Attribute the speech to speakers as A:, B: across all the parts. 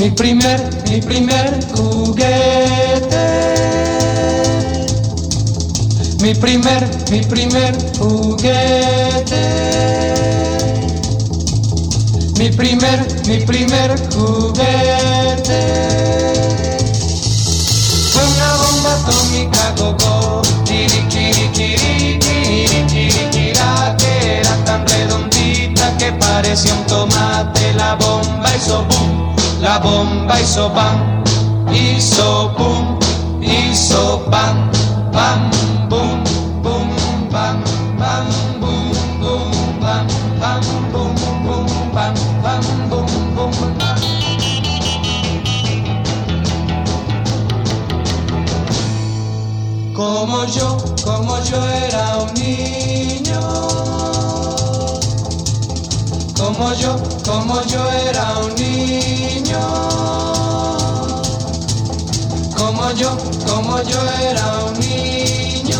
A: mi primer juguete. Mi primer juguete. Mi primer juguete. Fue una bomba atómica go-go, chiri chiri chiri chiri chiri chira, que era tan redondita que parecía un tomate. La bomba hizo boom, la bomba hizo bam, hizo boom, hizo bam, bam, boom, boom, bam, bam, boom, boom, bam, bam, boom, boom, bam, bam, boom, boom, bam. Como yo era un niño, como yo era un niño, como yo era un niño,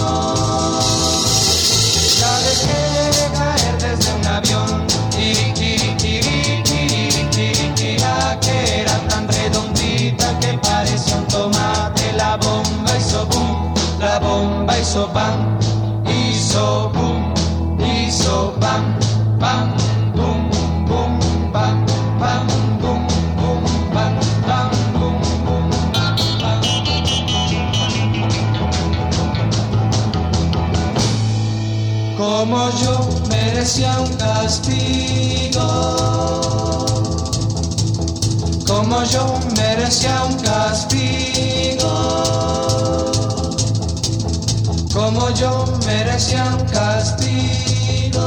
A: ya dejé caer desde un avión, chiri chiri chiri chiri chiri chira, que era tan redondita que parecía un tomate. La bomba hizo boom, la bomba hizo bam, hizo boom, hizo bam, bam, boom, boom, bam, bam, boom, boom, bam, bam, boom, boom, bam, bam. Como yo merecía un castigo, como yo merecía un castigo, como yo merecía un castigo.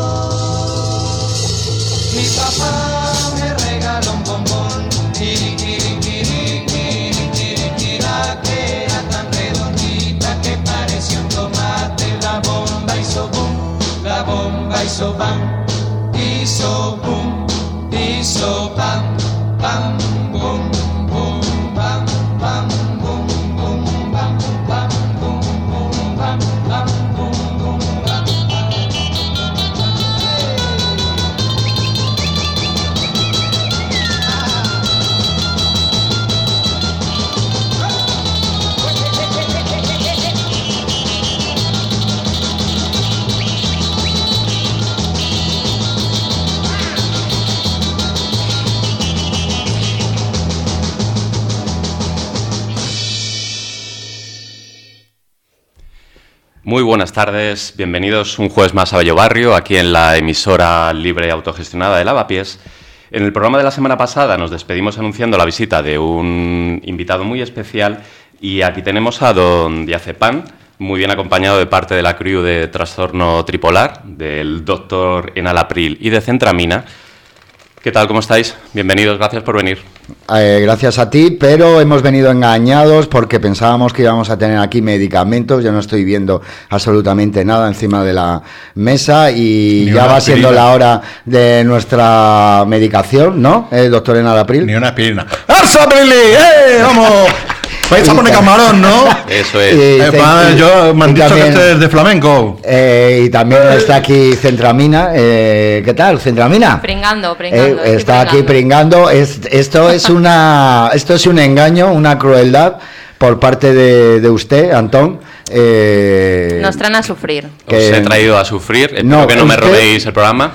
A: Mi papá me regaló un bombón, chiri chiri chiri chiri chiri chira, que era tan redondita que parecía un tomate. La bomba hizo boom, la bomba hizo bam, hizo boom, hizo bam, bam, boom, boom, bam, bam, boom, boom, bam, bam, boom, boom, bam, bam, boom, boom, bam, bam.
B: Muy buenas tardes, bienvenidos un jueves más a Bello Barrio, aquí en la emisora libre y autogestionada de Lavapiés. En el programa de la semana pasada nos despedimos anunciando la visita de un invitado muy especial y aquí tenemos a don Diazepam, muy bien acompañado de parte de la crew de Trastorno Tripolar, del doctor Enalapril y de Centramina. ¿Qué tal? ¿Cómo estáis? Bienvenidos, gracias por venir.
C: Gracias a ti, pero hemos venido engañados porque pensábamos que íbamos a tener aquí medicamentos. Yo no estoy viendo absolutamente nada encima de la mesa y ni ya va siendo la hora de nuestra medicación, ¿no, doctor Enalapril?
D: Ni una aspirina. ¡Arsaprili! ¡Vamos! Pues estamos de camarón, ¿no?
B: Eso es.
D: Yo me han dicho que este es de flamenco.
C: Y también está aquí Centramina. ¿Qué tal, Centramina?
E: Pringando.
C: Está aquí pringando. Esto es un engaño, una crueldad por parte de usted, Antón.
E: Nos traen a sufrir.
B: Os he traído a sufrir. Espero que no me robéis el programa.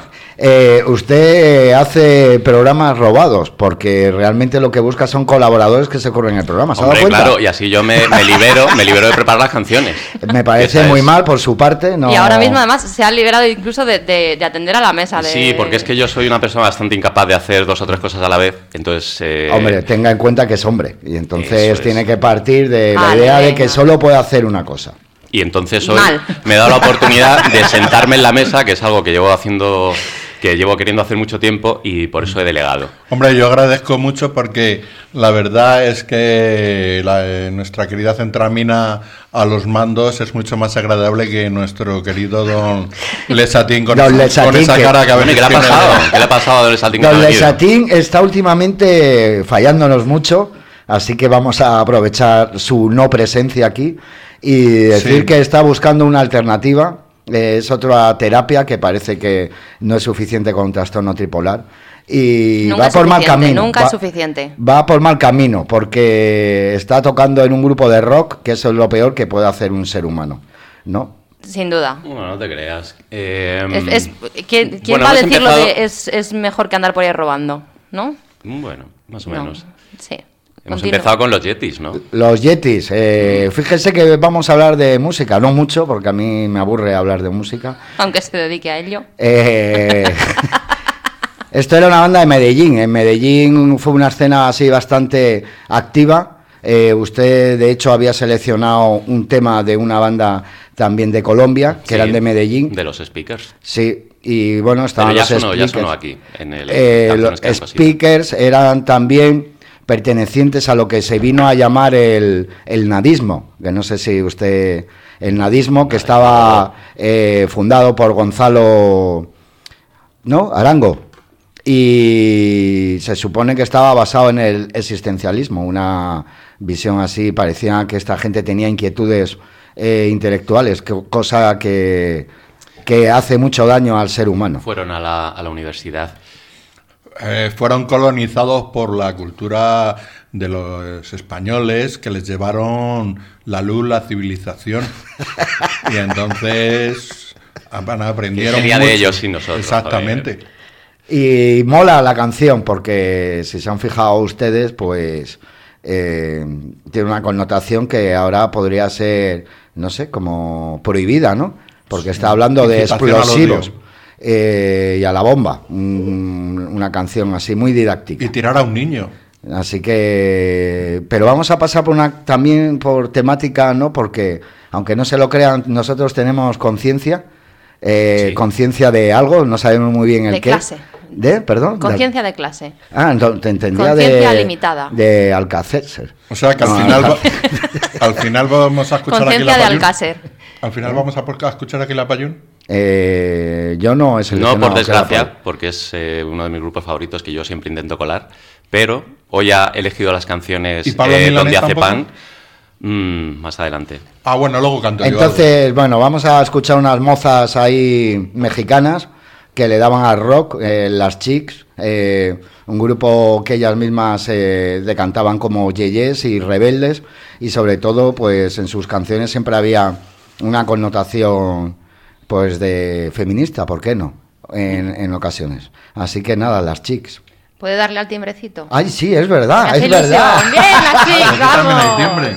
C: Usted hace programas robados porque realmente lo que busca son colaboradores que se corren el programa. ¿Se ha dado cuenta?
B: Claro, y así yo me libero de preparar las canciones.
C: Me parece muy mal por su parte. No...
E: Y ahora mismo además se ha liberado incluso de atender a la mesa.
B: Sí, porque es que yo soy una persona bastante incapaz de hacer 2 o 3 cosas a la vez. Entonces,
C: hombre, tenga en cuenta que es hombre y entonces tiene que partir de la idea de que solo puede hacer una cosa.
B: Y entonces hoy me he dado la oportunidad de sentarme en la mesa, que es algo que llevo queriendo hacer mucho tiempo y por eso he delegado.
D: Hombre, yo agradezco mucho porque la verdad es que nuestra querida Centramina a los mandos es mucho más agradable que nuestro querido don Lesatín con esa cara que ha venido.
B: ¿Qué le ha pasado a don Lesatín?
C: Don Lesatín está últimamente fallándonos mucho, así que vamos a aprovechar su no presencia aquí y decir que está buscando una alternativa Es otra terapia que parece que no es suficiente con un trastorno tripolar. Y
E: nunca
C: va por mal camino.
E: Nunca es suficiente.
C: Va por mal camino porque está tocando en un grupo de rock, que eso es lo peor que puede hacer un ser humano, ¿no?
E: Sin duda.
B: Bueno, no te creas.
E: ¿Quién
B: bueno,
E: va a decir lo de es mejor que andar por ahí robando? ¿No?
B: Bueno, más o menos.
E: Sí.
B: Hemos empezado con los Yetis, ¿no?
C: Los Yetis. Fíjese que vamos a hablar de música, no mucho, porque a mí me aburre hablar de música.
E: Aunque se dedique a ello.
C: Esto era una banda de Medellín. En Medellín fue una escena así bastante activa. Usted, de hecho, había seleccionado un tema de una banda también de Colombia, que eran de Medellín.
B: De los Speakers.
C: Sí, y bueno, estaban
B: ya
C: los Speakers.
B: Ya sonó aquí. En
C: los Speakers eran también pertenecientes a lo que se vino a llamar el nadismo, que no sé si usted... El nadismo, que estaba fundado por Gonzalo... ¿no? Arango. Y se supone que estaba basado en el existencialismo, una visión así, parecía que esta gente tenía inquietudes intelectuales, cosa que hace mucho daño al ser humano.
B: Fueron a la universidad.
D: Fueron colonizados por la cultura de los españoles, que les llevaron la luz, la civilización, y entonces aprendieron
B: sería
D: mucho.
B: De ellos y nosotros.
D: Exactamente.
C: Y mola la canción porque si se han fijado ustedes, pues tiene una connotación que ahora podría ser, no sé, como prohibida, ¿no? Porque está hablando de explosivos y a la bomba. Una canción así muy didáctica.
D: Y tirar a un niño.
C: Así que... Pero vamos a pasar también por temática, ¿no? Porque, aunque no se lo crean, nosotros tenemos conciencia. Sí. Conciencia de algo, no sabemos muy bien el qué.
E: De clase.
C: Perdón.
E: Conciencia de clase.
C: Ah, entonces te entendía
E: conciencia limitada.
C: De Alcácer.
D: O sea que al final vamos a escuchar aquí la
E: Conciencia de Alcácer.
D: Al final vamos a escuchar aquí la Payún.
C: Yo no he seleccionado.
B: No, por desgracia, porque es uno de mis grupos favoritos que yo siempre intento colar. Pero hoy ha elegido las canciones donde hace pan. Más adelante.
D: Ah, bueno, luego canto yo.
C: Entonces, bueno, vamos a escuchar unas mozas ahí mexicanas que le daban al rock, las Chicks, un grupo que ellas mismas decantaban como yeyes y rebeldes, y sobre todo, pues en sus canciones siempre había una connotación, pues de feminista, ¿por qué no? En ocasiones. Así que nada, las Chicks.
E: ¿Puede darle al timbrecito?
C: Ay, sí, es verdad, es
E: ilusión.
C: verdad.
E: Bien, las Chicks,
D: también hay
E: vamos.
D: timbre.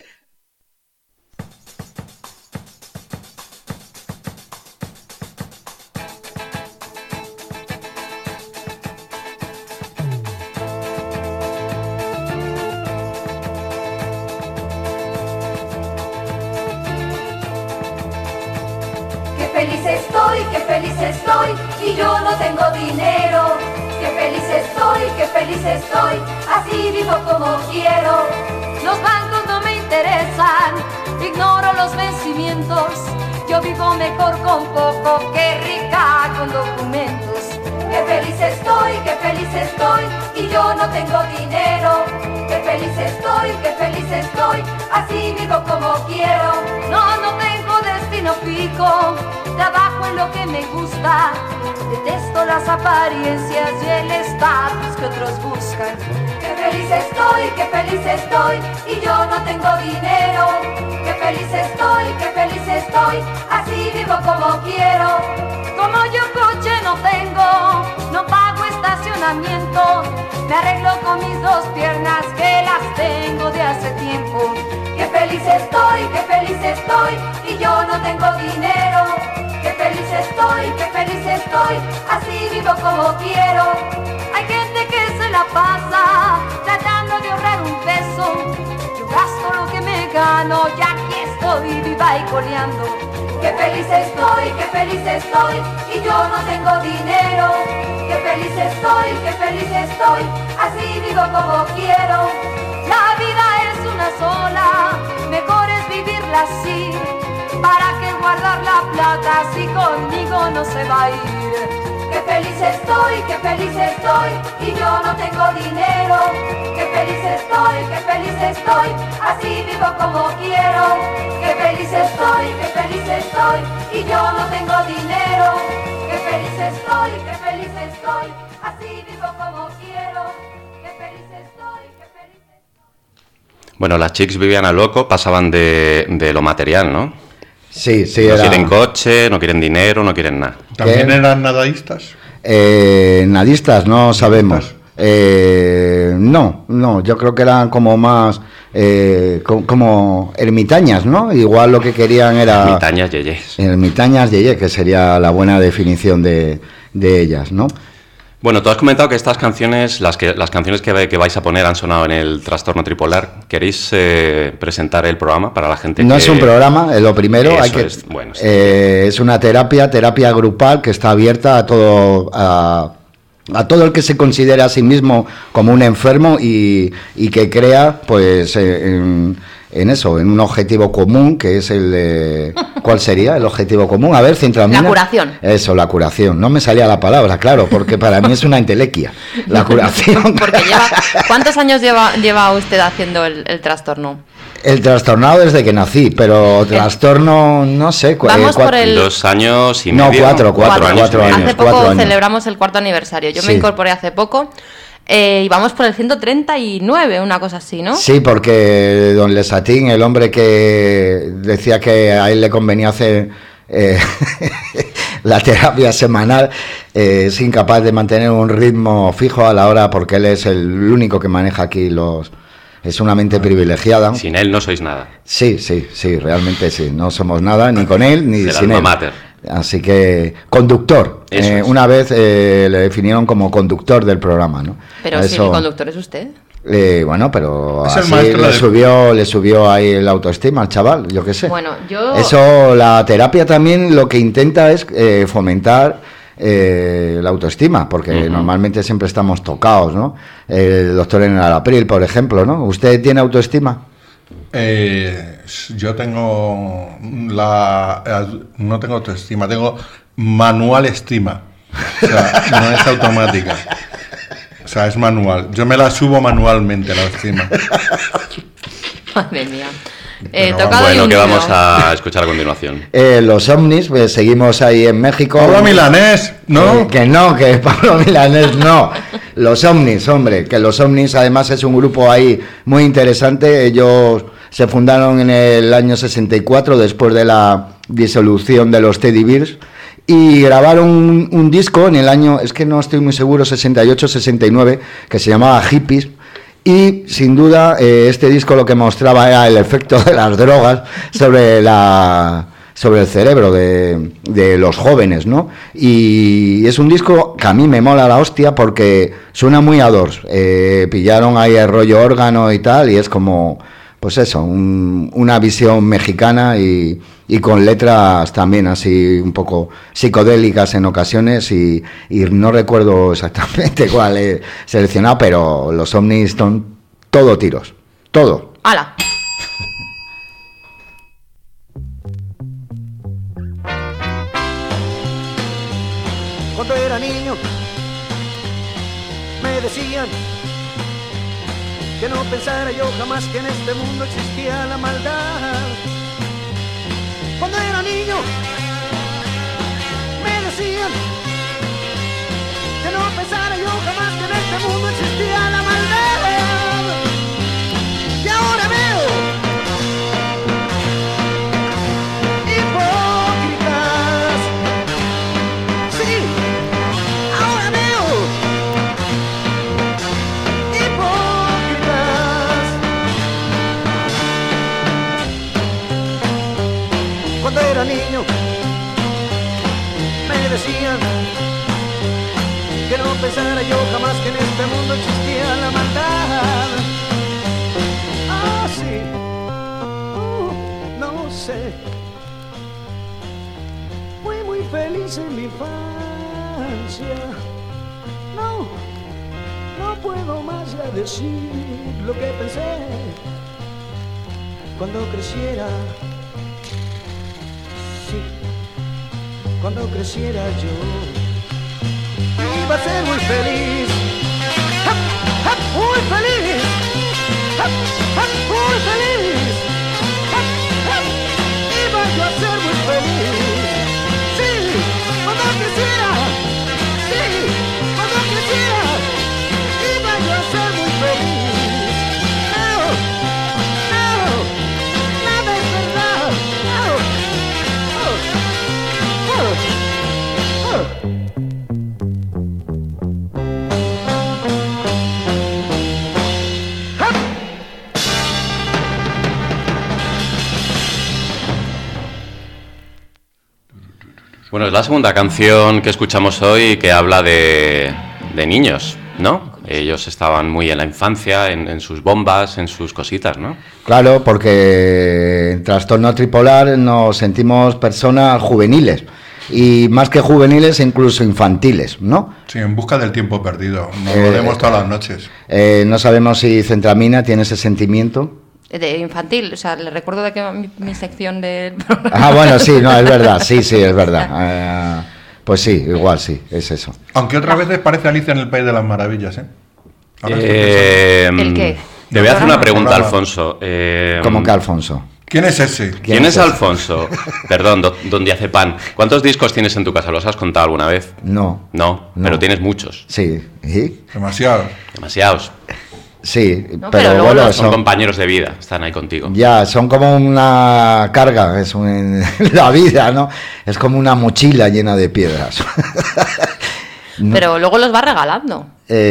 F: Qué feliz estoy, y yo no tengo dinero. Qué feliz estoy, así vivo como quiero.
G: Los bancos no me interesan, ignoro los vencimientos. Yo vivo mejor con poco que rica con documentos.
F: Qué feliz estoy, y yo no tengo dinero. Qué feliz estoy, así vivo como quiero.
G: No tengo destino fijo, trabajo en lo que me gusta. Detesto las apariencias y el estatus que otros buscan.
F: Qué feliz estoy, y yo no tengo dinero. Qué feliz estoy, así vivo como quiero.
G: Como yo coche no tengo, no pago estacionamiento. Me arreglo con mis dos piernas que las tengo de hace tiempo.
F: Qué feliz estoy, y yo no tengo dinero. Qué feliz estoy, así vivo como quiero.
G: Hay gente que se la pasa tratando de ahorrar un peso. Yo gasto lo que me gano y aquí estoy viva y coleando.
F: Qué feliz estoy, y yo no tengo dinero. Qué feliz estoy, así vivo como quiero.
G: La vida es una sola, mejor es vivirla así. ¿Para qué guardar la plata si conmigo no se va a ir?
F: Qué feliz estoy y yo no tengo dinero. Qué feliz estoy, así vivo como quiero. Qué feliz estoy y yo no tengo dinero. Qué feliz estoy, así vivo como quiero. Qué feliz estoy.
B: Bueno, las chicas vivían a loco, pasaban de lo material, ¿no?
C: Sí,
B: No quieren coche, no quieren dinero, no quieren nada.
D: ¿También eran nadaístas?
C: Nadistas, no sabemos. No, yo creo que eran como más como ermitañas, ¿no? Igual lo que querían era...
B: Ermitañas yeyes.
C: Ermitañas yeyes, que sería la buena definición de ellas, ¿no?
B: Bueno, tú has comentado que estas canciones, las canciones que vais a poner han sonado en el Trastorno Tripolar. ¿Queréis presentar el programa para la gente
C: No
B: que...
C: es un programa, es lo primero.
B: Eso
C: es,
B: bueno, sí.
C: Es una terapia grupal que está abierta a todo el que se considera a sí mismo como un enfermo y que crea, pues, en eso, en un objetivo común, que es el de... ¿Cuál sería el objetivo común? A ver, Centramina.
E: La curación.
C: Eso, la curación. No me salía la palabra, claro, porque para mí es una entelequia. La curación.
E: Porque ¿cuántos años lleva usted haciendo el trastorno?
C: El trastornado desde que nací, pero trastorno, no sé.
E: Vamos por el...
B: 2 años y
C: no,
B: medio.
C: 4 años.
E: Hace poco
C: 4 años.
E: celebramos el 4º aniversario. Yo
C: Sí.
E: me incorporé hace poco. Y vamos por el 139, una cosa así, ¿no?
C: Sí, porque don Lesatín, el hombre que decía que a él le convenía hacer la terapia semanal, es incapaz de mantener un ritmo fijo a la hora, porque él es el único que maneja aquí es una mente privilegiada.
B: Sin él no sois nada.
C: Sí, realmente sí. No somos nada, ni con él, ni
B: Del
C: sin
B: alma
C: él.
B: mater.
C: Así que, conductor.
B: Eso es.
C: Una vez le definieron como conductor del programa, ¿no?
E: Pero si el conductor es usted.
C: Bueno, pero
D: Es el
C: así
D: maestro
C: le subió ahí el autoestima al chaval, yo qué sé.
E: Bueno, yo...
C: Eso, la terapia también lo que intenta es fomentar la autoestima, porque normalmente siempre estamos tocados, ¿no? El doctor en el April, por ejemplo, ¿no? ¿Usted tiene autoestima?
D: Yo tengo no tengo autoestima, tengo manual estima. O sea, no es automática. O sea, es manual. Yo me la subo manualmente, la estima.
E: Madre mía.
B: Bueno, ¿qué vamos a escuchar a continuación?
C: Los Ovnis, pues, seguimos ahí en México.
D: Pablo Milanés, ¿no?
C: Que Pablo Milanés no. Los Ovnis, hombre, que los Ovnis además es un grupo ahí muy interesante. Ellos se fundaron en el año 64, después de la disolución de los Teddy Bears, y grabaron un disco en el año, es que no estoy muy seguro, 68-69, que se llamaba Hippies. Y sin duda este disco lo que mostraba era el efecto de las drogas sobre el cerebro de los jóvenes, ¿no? Y es un disco que a mí me mola la hostia porque suena muy a Doors. Pillaron ahí el rollo órgano y tal, y es como, pues eso, una visión mexicana y con letras también así un poco psicodélicas en ocasiones, y no recuerdo exactamente cuál he seleccionado, pero los Ovnis son todo tiros, todo.
E: ¡Hala!
H: Cuando era niño me decían que no pensara yo jamás que en este mundo existía la maldad. Cuando era niño me decían que no pensara yo jamás que en este mundo existía la maldad. Y ahora veo hipócritas. Sí, ahora veo hipócritas. Cuando era niño me decían que no pensara yo jamás que en este mundo existía la maldad. Ah, sí, no sé. Fui muy feliz en mi infancia. No puedo más ya decir lo que pensé cuando creciera. Sí, cuando creciera yo. iba a ser muy feliz. Muy feliz. Muy feliz. Iba yo a ser muy feliz. Sí, cuando quisiera. Sí, cuando quisiera. Iba yo a ser muy feliz. No, nada es verdad.
B: Bueno, es la segunda canción que escuchamos hoy que habla de niños, ¿no? Ellos estaban muy en la infancia, en sus bombas, en sus cositas, ¿no?
C: Claro, porque en trastorno tripolar nos sentimos personas juveniles. Y más que juveniles, incluso infantiles, ¿no?
D: Sí, en busca del tiempo perdido. Nos lo vemos todas las noches.
C: No sabemos si Centramina tiene ese sentimiento.
E: De infantil, o sea, le recuerdo de que mi sección de...
C: Ah, bueno, sí, no, es verdad, sí, es verdad. Pues sí, igual sí, es eso.
D: Aunque otras veces parece Alicia en el País de las Maravillas, ¿eh?
E: ¿El qué?
B: Te voy a hacer una pregunta, Alfonso.
C: ¿Cómo que Alfonso?
D: ¿Quién es ese?
B: ¿Quién es Alfonso? Perdón, don Diazepam. ¿Cuántos discos tienes en tu casa? ¿Los has contado alguna vez?
C: No.
B: No, pero tienes muchos.
C: Sí. ¿Y?
B: Demasiados.
C: Sí,
E: No,
C: pero
E: luego
C: bueno,
B: Son compañeros de vida, están ahí contigo.
C: Ya, son como una carga, es la vida, ¿no? Es como una mochila llena de piedras.
E: Pero luego los va regalando.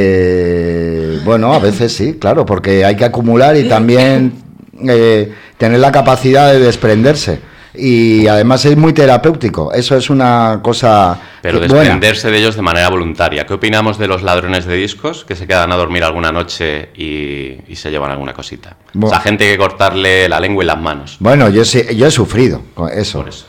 C: Bueno, a veces sí, claro, porque hay que acumular y también tener la capacidad de desprenderse. Y además es muy terapéutico, eso es una cosa.
B: Pero desprenderse de ellos de manera voluntaria. ¿Qué opinamos de los ladrones de discos que se quedan a dormir alguna noche y se llevan alguna cosita?
C: Bueno.
B: O sea, gente que cortarle la lengua y las manos.
C: Bueno, yo he sufrido con eso.
B: Por eso.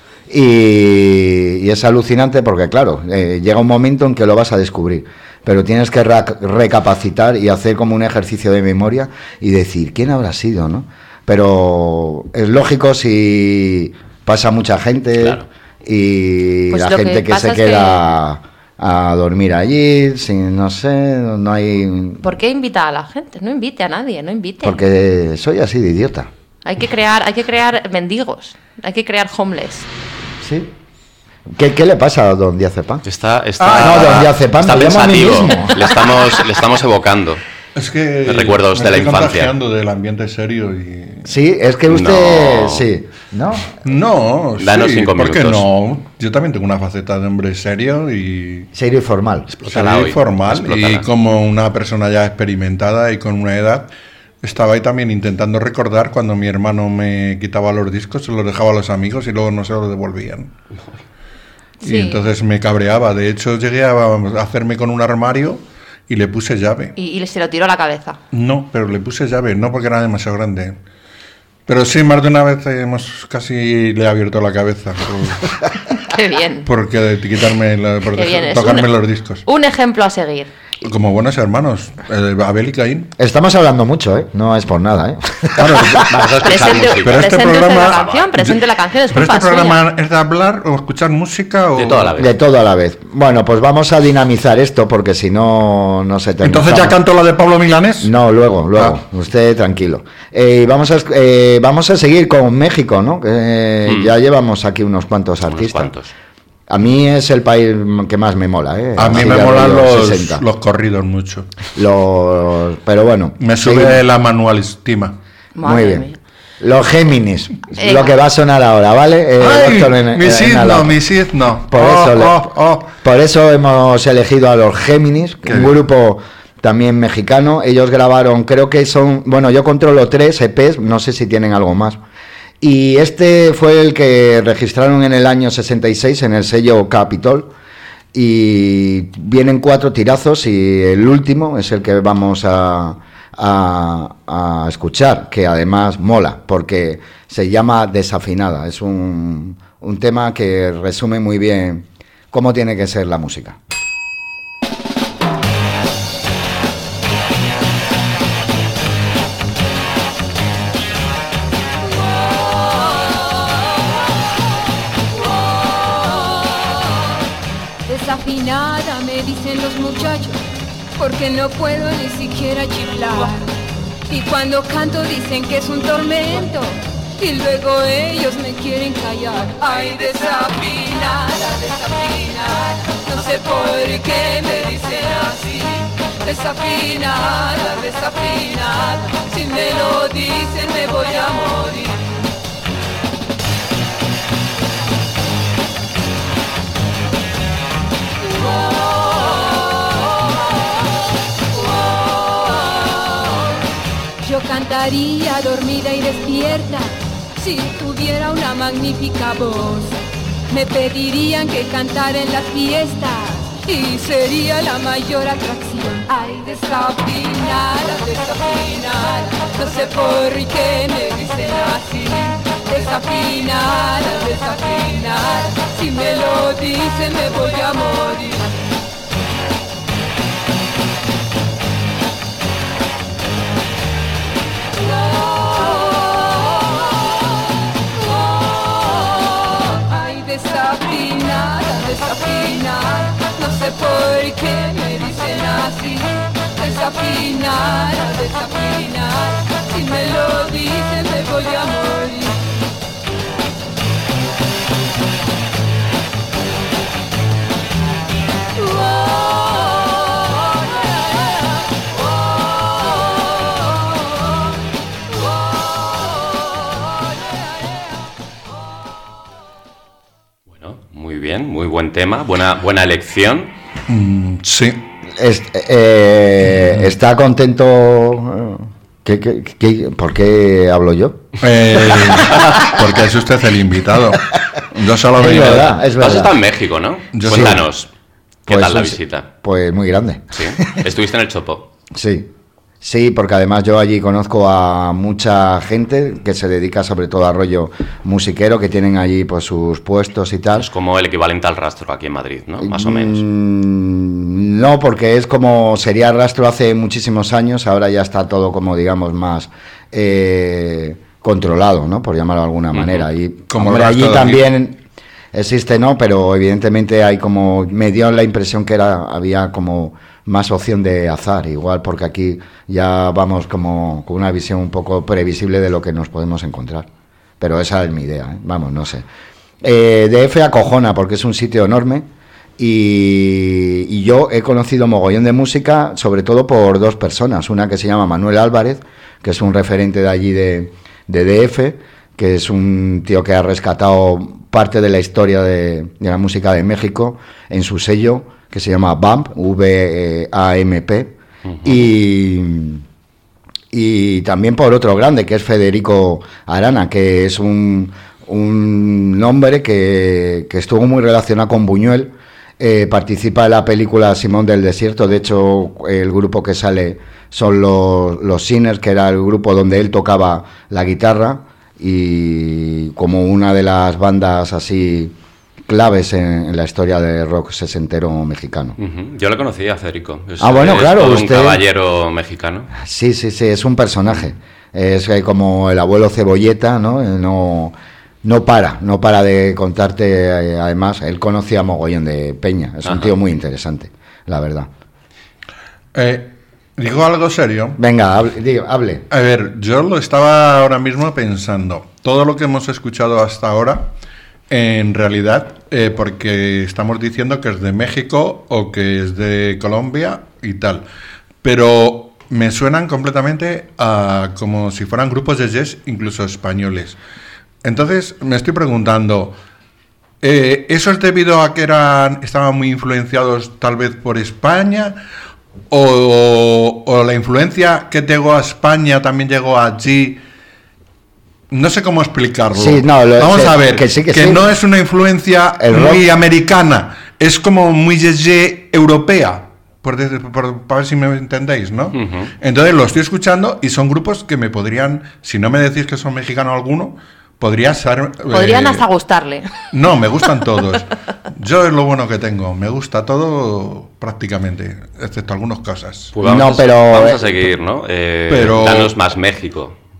C: Y es alucinante porque, claro, llega un momento en que lo vas a descubrir, pero tienes que recapacitar y hacer como un ejercicio de memoria y decir, ¿quién habrá sido, no? Pero es lógico si pasa mucha gente, claro, y pues la gente que se queda a dormir allí, no sé, no hay...
E: ¿Por qué invita a la gente? No invite a nadie, no invite.
C: Porque soy así de idiota.
E: Hay que crear mendigos, hay que crear homeless.
C: Sí. ¿Qué le pasa a don Diazepam?
B: Don
C: Diazepam,
B: está pensativo. Le estamos evocando.
D: Es que
B: recuerdos de la infancia.
D: Del ambiente serio y...
C: Sí, es que usted...
B: No.
C: Sí, ¿no?
D: No,
B: danos 5
D: ¿por
B: minutos.
D: qué no? Yo también tengo una faceta de hombre serio y...
C: Serio y formal.
D: Serio y formal. Y como una persona ya experimentada y con una edad, estaba ahí también intentando recordar cuando mi hermano me quitaba los discos, se los dejaba a los amigos y luego no se los devolvían. Sí. Y entonces me cabreaba. De hecho, llegué a hacerme con un armario y le puse llave.
E: ¿Y se lo tiró a la cabeza?
D: No, pero le puse llave, no porque era demasiado grande. Pero sí, más de una vez casi le he abierto la cabeza.
E: ¡Qué bien!
D: Por tocarme los discos.
E: Un ejemplo a seguir.
D: Como buenos hermanos, Abel y Caín.
C: Estamos hablando mucho, ¿eh? No es por nada, ¿eh?
B: Claro, vamos a escuchar música.
D: Pero este programa,
E: presente la canción, es
D: ¿pero
E: culpa
D: este programa
E: suya.
D: es de hablar o escuchar música? O...
B: De todo a la vez.
C: De todo a la vez. Bueno, pues vamos a dinamizar esto porque si no, no se termina.
D: ¿Entonces ya canto la de Pablo Milanés?
C: No, luego. Usted tranquilo. Vamos a seguir con México, ¿no? Ya llevamos aquí unos cuantos artistas. A mí es el país que más me mola, ¿eh?
D: A mí me molan los corridos mucho.
C: Pero bueno.
D: Me sube la manualestima.
C: Muy bien. Los Géminis, lo que va a sonar ahora, ¿vale?
D: Mi signo.
C: Por eso hemos elegido a los Géminis, un grupo también mexicano. Ellos grabaron, creo que son... Bueno, yo controlo 3 EPs, no sé si tienen algo más. Y este fue el que registraron en el año 66 en el sello Capitol. Y vienen 4 tirazos y el último es el que vamos a escuchar, que además mola, porque se llama Desafinada. Es un tema que resume muy bien cómo tiene que ser la música.
I: desafinada, me dicen los muchachos, porque no puedo ni siquiera chiflar. Y cuando canto dicen que es un tormento, y luego ellos me quieren callar. Ay, desafinada, desafinada, no sé por qué me dicen así. Desafinada, desafinada, si me lo dicen me voy a morir. Yo cantaría dormida y despierta si tuviera una magnífica voz. Me pedirían que cantara en las fiestas y sería la mayor atracción. Ay, desafinada, desafinada, no sé por qué me dicen así. Desafinada, desafinada, si me lo dicen me voy a morir. Desafinada, desafinada, no sé por qué me dicen así. Desafinada, desafinada, si me lo dicen me voy a morir.
B: Muy buen tema, buena elección.
D: Sí.
C: ¿Está contento? ¿Por qué hablo yo?
D: Porque es usted el invitado. Yo solo
C: es
D: vengo.
C: Verdad.
B: Has estado en México, ¿no? Cuéntanos, ¿qué
C: pues
B: tal la visita?
C: Pues muy grande.
B: ¿Sí? ¿Estuviste en el Chopo?
C: Sí, porque además yo allí conozco a mucha gente que se dedica sobre todo a rollo musiquero, que tienen allí pues sus puestos y tal.
B: Es como el equivalente al Rastro aquí en Madrid, ¿no? Más o menos.
C: No, porque es como sería Rastro hace muchísimos años, ahora ya está todo como digamos más controlado, ¿no? Por llamarlo de alguna manera. Y
D: como
C: allí también existe, ¿no? Pero evidentemente hay como, me dio la impresión que había como más opción de azar, igual porque aquí ya vamos como con una visión un poco previsible de lo que nos podemos encontrar. Pero esa es mi idea, ¿eh? Vamos, no sé. DF acojona porque es un sitio enorme y yo he conocido mogollón de música, sobre todo por dos personas. Una que se llama Manuel Álvarez, que es un referente de allí de DF, que es un tío que ha rescatado parte de la historia de la música de México en su sello, que se llama VAMP, V-A-M-P, y también por otro grande, que es Federico Arana, que es un hombre que estuvo muy relacionado con Buñuel, participa en la película Simón del Desierto. De hecho, el grupo que sale son los Sinners, que era el grupo donde él tocaba la guitarra, y como una de las bandas así claves en la historia de rock sesentero mexicano.
B: Yo lo conocí a Federico.
C: Bueno, claro,
B: todo
C: usted...
B: un caballero mexicano.
C: Sí, es un personaje. Es como el abuelo Cebolleta, ¿no? No para de contarte. Además, él conocía mogollón de peña. Es un tío muy interesante, la verdad.
D: ¿Digo algo serio?
C: Venga, hable.
D: A ver, yo lo estaba ahora mismo pensando. Todo lo que hemos escuchado hasta ahora, en realidad, porque estamos diciendo que es de México o que es de Colombia y tal, pero me suenan completamente a como si fueran grupos de jazz, incluso españoles. Entonces me estoy preguntando, ¿eso es debido a que estaban muy influenciados tal vez por España? ¿O la influencia que llegó a España también llegó allí? No sé cómo explicarlo.
C: Sí,
D: vamos a ver,
C: que sí.
D: No es una influencia muy americana, es como muy yeye europea, para ver si me entendéis, ¿no? Entonces lo estoy escuchando y son grupos que me podrían, si no me decís que son mexicanos alguno, podrían
E: hasta gustarle.
D: No, me gustan todos. Yo es lo bueno que tengo, me gusta todo prácticamente, excepto algunas cosas.
B: Pues vamos a seguir, ¿no?
D: pero
B: danos más México.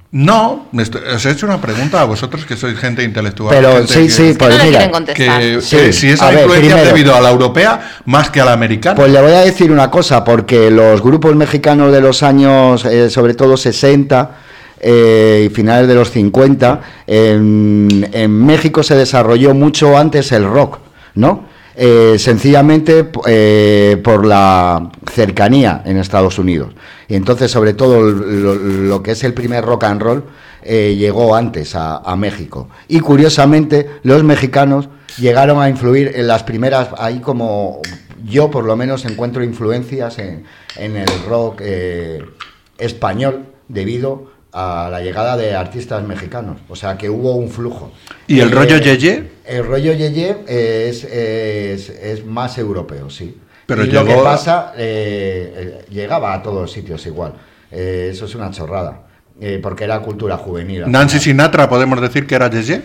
D: No, os he hecho una pregunta a vosotros que sois gente intelectual.
C: Pero
D: gente
C: sí,
D: que,
C: sí, pues
E: no le
C: mira,
E: quieren contestar.
D: que
C: Sí,
D: si esa
C: a ver,
D: influencia es
C: primero.
D: debido a la europea más que a la americana.
C: pues le voy a decir una cosa, porque los grupos mexicanos de los años, sobre todo 60 y finales de los 50, en México se desarrolló mucho antes el rock, ¿no? Sencillamente por la cercanía en Estados Unidos. Y entonces, sobre todo, lo que es el primer rock and roll llegó antes a México. Y curiosamente, los mexicanos llegaron a influir en las primeras, ahí como yo por lo menos encuentro influencias en el rock español debido a la llegada de artistas mexicanos. O sea que hubo un flujo.
D: ¿Y el rollo yeye?
C: El rollo yeye es más europeo, sí.
D: Pero
C: y
D: llegó...
C: lo que pasa, llegaba a todos los sitios igual. Eso es una chorrada, porque era cultura juvenil.
D: ¿Nancy Sinatra podemos decir que era yeye?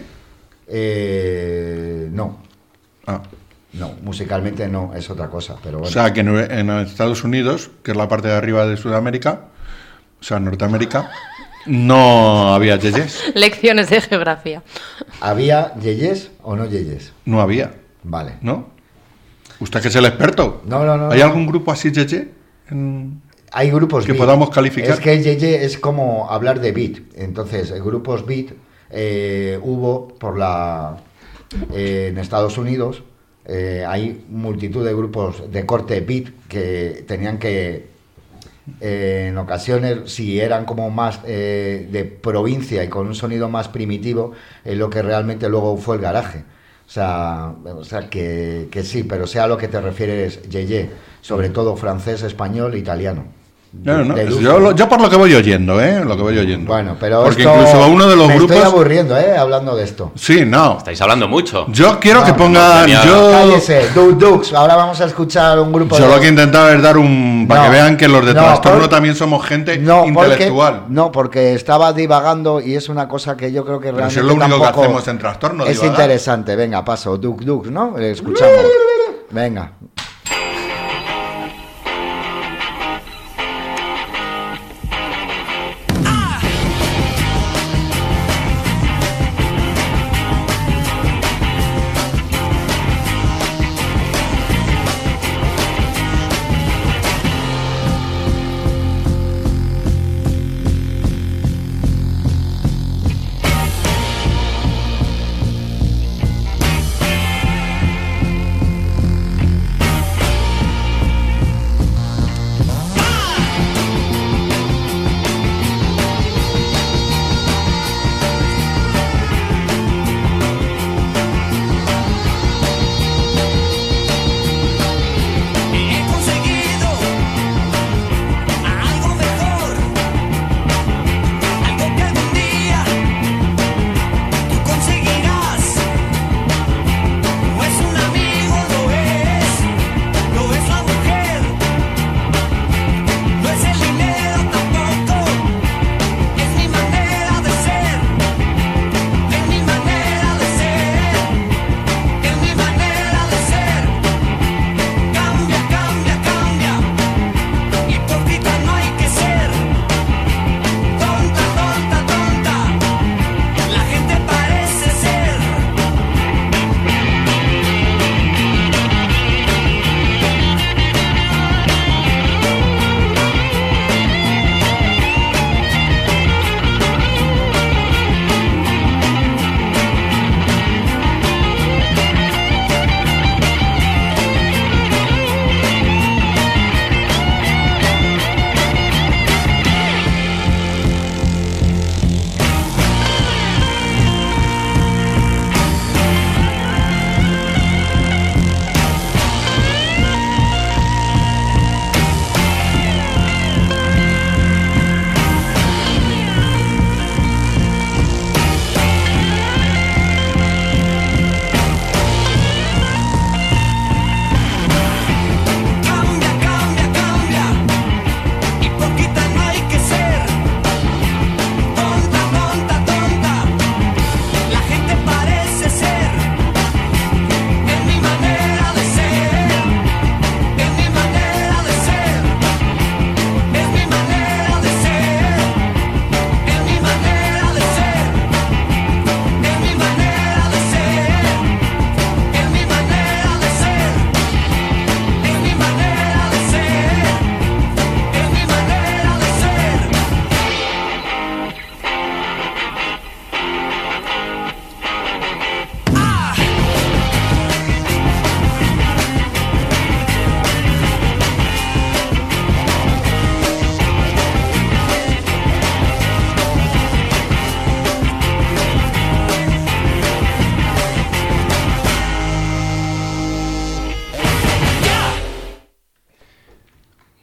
C: No.
D: Ah.
C: No, musicalmente no, es otra cosa. Pero bueno.
D: O sea, que en Estados Unidos, que es la parte de arriba de Sudamérica, o sea, Norteamérica, no había yeyes.
E: Lecciones de geografía.
C: ¿Había yeyes o no yeyes?
D: No había,
C: Vale.
D: ¿no? ¿Usted que es el experto?
C: No.
D: ¿Hay algún grupo así yeye?
C: Hay grupos
D: que
C: beat.
D: podamos calificar.
C: Es que yeye es como hablar de beat. Entonces, grupos beat hubo por en Estados Unidos. Hay multitud de grupos de corte beat que tenían que en ocasiones, si eran como más de provincia y con un sonido más primitivo, lo que realmente luego fue el garaje. O sea que sí, pero sea a lo que te refieres, yeye, sobre todo francés, español, italiano.
D: Yo por lo que voy oyendo, lo que voy oyendo.
C: Bueno, pero
D: porque
C: esto
D: incluso uno de los
C: me
D: grupos...
C: estoy aburriendo, hablando de esto.
D: Sí, no.
B: Estáis hablando mucho.
D: Yo quiero que pongan...
C: Cállese, Dux. Ahora vamos a escuchar un grupo
D: Yo lo que he intentado es dar para que vean que los de trastorno también somos gente intelectual.
C: Porque estaba divagando y es una cosa que yo creo que realmente
D: es lo único que hacemos en trastorno,
C: es
D: divagar.
C: interesante. Venga, paso. Dux, ¿no? Escuchamos. Venga.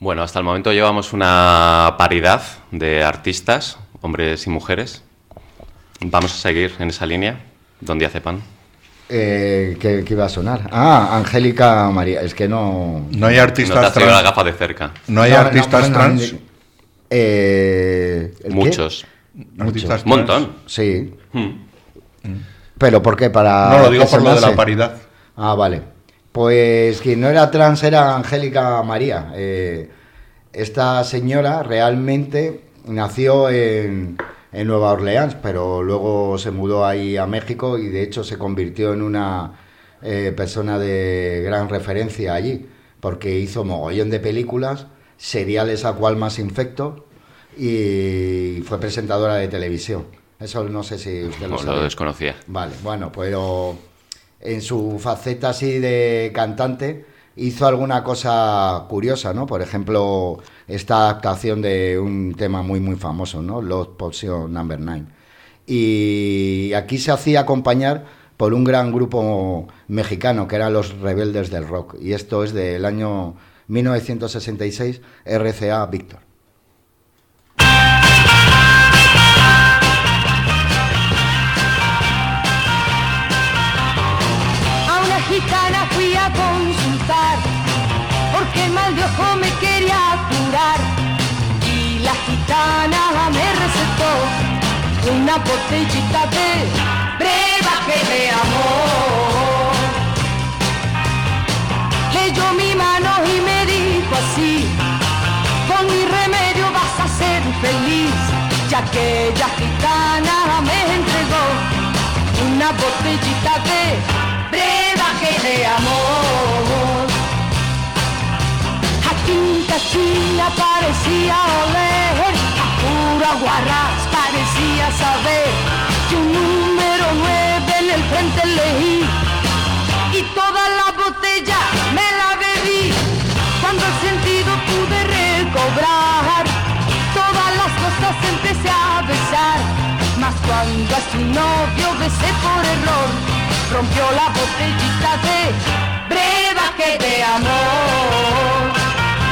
B: Bueno, hasta el momento llevamos una paridad de artistas, hombres y mujeres. Vamos a seguir en esa línea. Don Diazepam.
C: ¿Qué iba a sonar? Angélica María. Es que no...
D: No hay artistas
B: No te has traído
D: trans.
B: la gafa de cerca.
D: No hay artistas trans.
C: ¿El
B: Muchos.
D: Artistas
B: Un montón.
C: qué? Sí.
B: Mm.
C: ¿Pero por qué? Para
D: No, lo digo por lo de la
C: personarse.
D: paridad.
C: Vale. Pues quien no era trans era Angélica María. Esta señora realmente nació en Nueva Orleans, pero luego se mudó ahí a México y de hecho se convirtió en una persona de gran referencia allí, porque hizo mogollón de películas, seriales a cual más infecto, y fue presentadora de televisión. Eso no sé si usted lo
B: No,
C: sabe.
B: lo desconocía.
C: Vale, bueno, pero en su faceta así de cantante hizo alguna cosa curiosa, ¿no? Por ejemplo, esta adaptación de un tema muy muy famoso, ¿no? Love Potion No. 9. Y aquí se hacía acompañar por un gran grupo mexicano que eran los Rebeldes del Rock, y esto es del año 1966, RCA Víctor.
I: A una gitana fui a consultar porque el mal de ojo me quería curar y la gitana me recetó una botellita de brebaje de amor. Leyó mi mano y me dijo así: con mi remedio vas a ser feliz. Ya aquella gitana me entregó una botellita de brebaje de amor. A tinta china parecía oler, a pura guarras parecía saber que un número 9 en el frente leí y toda la botella me la bebí. Cuando el sentido pude recobrar, todas las cosas empecé a besar, mas cuando a su novio besé por error, rompió la botellita de brebaje de amor.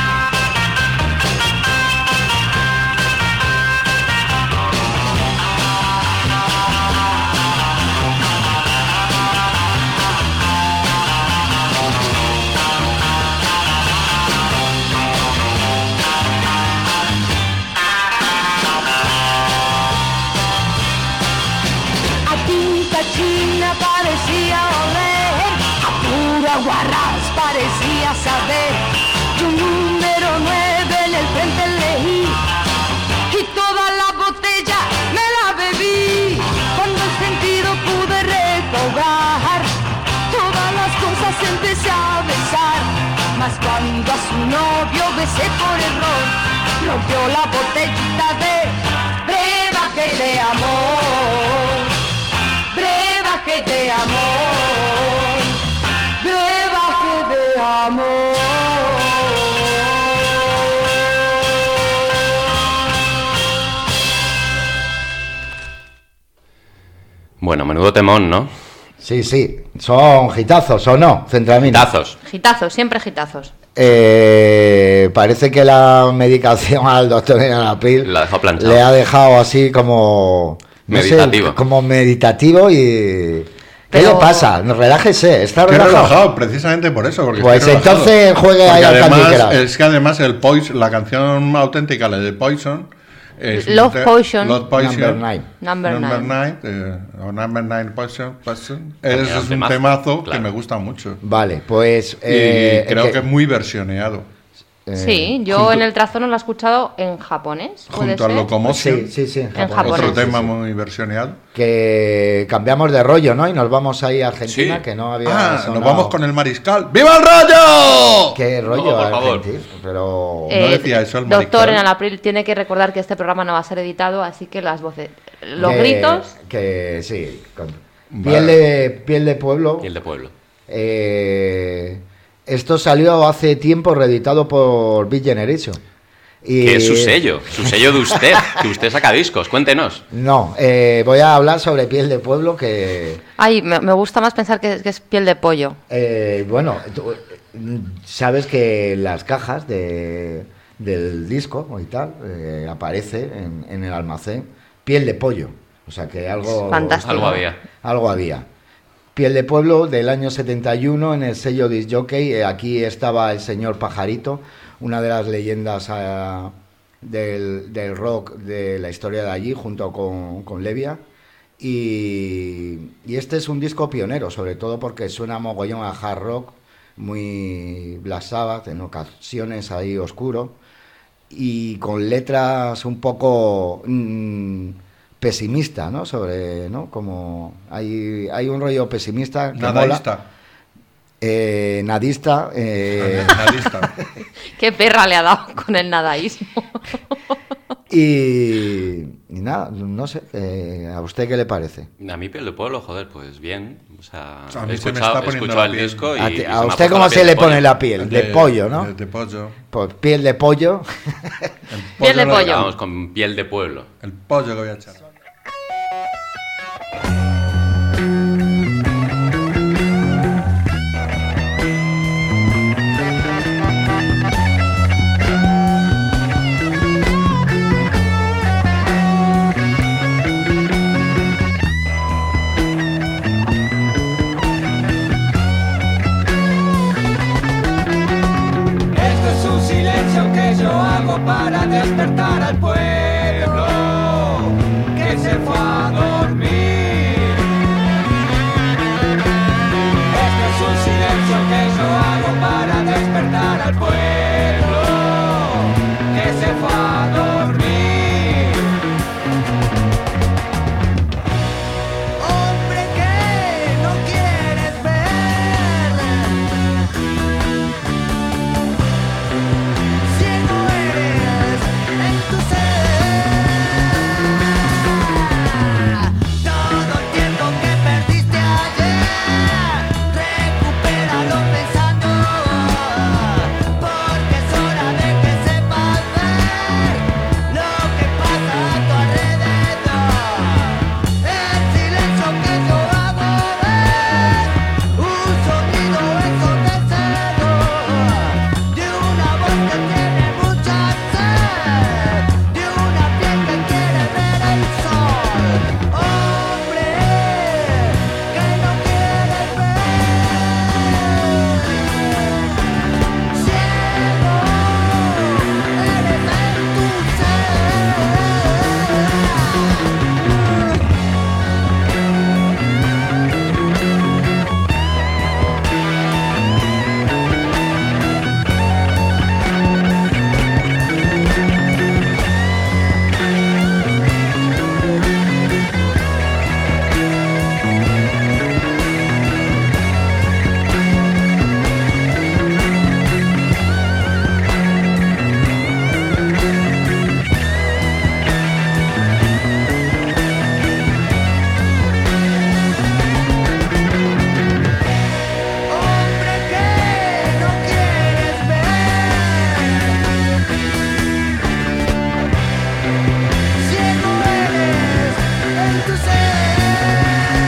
I: China parecía oler, a pura guarras parecía saber que un número 9 en el frente leí y toda la botella me la bebí. Cuando el sentido pude recobrar, todas las cosas empecé a besar, mas cuando a su novio besé por error, rompió la botellita de brebaje de amor. Brebaje de amor, brebaje de amor.
B: Bueno, menudo temón, ¿no?
C: Sí, sí, son gitazos, ¿o no, Centramina?
B: Gitazos.
E: Gitazos, siempre gitazos.
C: Parece que la medicación al doctor en April
B: La dejó planchado.
C: le ha dejado así como... no sé,
B: Meditativo.
C: como meditativo y... ¿Qué
E: Pero-
C: le pasa? Relájese, está
D: Estoy
C: relajado.
D: relajado precisamente por eso. Porque
C: Pues
D: estoy relajado.
C: entonces juegue
D: Porque
C: ahí al Candy
D: además,
C: Crush.
D: es que además el Poison, la canción auténtica, la de Poison, es
E: Love Potion.
D: Love Potion,
C: Number 9.
E: Number nine.
D: o Number 9 Potion,
B: También
D: es
B: un
D: un
B: temazo,
D: temazo
B: claro.
D: que me gusta mucho.
C: Vale, pues...
D: Y creo que es muy versioneado.
E: Sí, yo
D: junto-
E: en el trastorno lo he escuchado en japonés. ¿Puede
D: Junto al
E: ser?
D: Locomotion,
C: Sí, sí, sí.
E: En japonés.
D: otro
E: sí,
D: tema
C: sí.
D: muy versioneado.
C: Que cambiamos de rollo, ¿no? Y nos vamos ahí a Argentina,
B: Sí.
C: que no había
D: Nos
C: sonado.
D: vamos con el Mariscal. ¡Viva el rollo!
C: ¿Qué rollo
B: No, por favor.
C: argentino? Pero...
D: No decía eso el
E: Doctor,
D: Mariscal.
E: en April tiene que recordar que este programa no va a ser editado, así que las voces, los
C: que-
E: gritos,
C: Que sí. Con
D: Vale.
C: piel de pueblo.
B: Y el de pueblo.
C: Esto salió hace tiempo reeditado por Beat Generation. Y
B: Que es su sello de usted, que usted saca discos, cuéntenos.
C: No, voy a hablar sobre Piel de Pueblo, que
E: ay, me gusta más pensar que es piel de pollo.
C: bueno, tú sabes que las cajas de del disco y tal, aparece en el almacén Piel de Pollo. O sea que algo había. Piel de Pueblo del año 71 en el sello Disc Jockey. Aquí estaba el señor Pajarito, una de las leyendas del rock de la historia de allí, junto con Levia. Y este es un disco pionero, sobre todo porque suena mogollón a hard rock, muy Black Sabbath, en ocasiones ahí oscuro, y con letras un poco pesimista, ¿no? Sobre, ¿no? Como hay un rollo pesimista que
D: nadaísta.
C: Nadista.
D: Nadista.
E: Qué perra le ha dado con el nadaísmo.
C: Y nada, no sé, ¿a usted qué le parece?
B: A mí Piel de Pueblo, joder, pues bien. O sea,
D: A mí
B: he
D: se me está poniendo
B: escuchado
D: la
B: el
D: piel.
B: disco y...
C: ¿A usted cómo se le pone la piel? De pollo, ¿no?
D: De pollo.
C: Pues piel de pollo.
E: Piel de pollo.
B: Vamos con Piel de Pueblo.
D: El pollo que voy a echar.
A: Para despertar al pueblo que se fue a dormir. Este es un silencio que yo hago para despertar al pueblo que se fue a dormir. Hombre que no quieres ver, ciego eres en tu ser. Todo el tiempo que perdiste ayer, recupéralo pensando, porque es hora de que sepas ver lo que pasa a tu alrededor. El silencio que yo hago es un sonido ensordecedor de una voz que tiene mucha sed, de una piel que quiere ver el sol. Hombre que no quieres ver, ciego eres en tu ser. Hombre que no quieres ver, ciego eres en tu ser.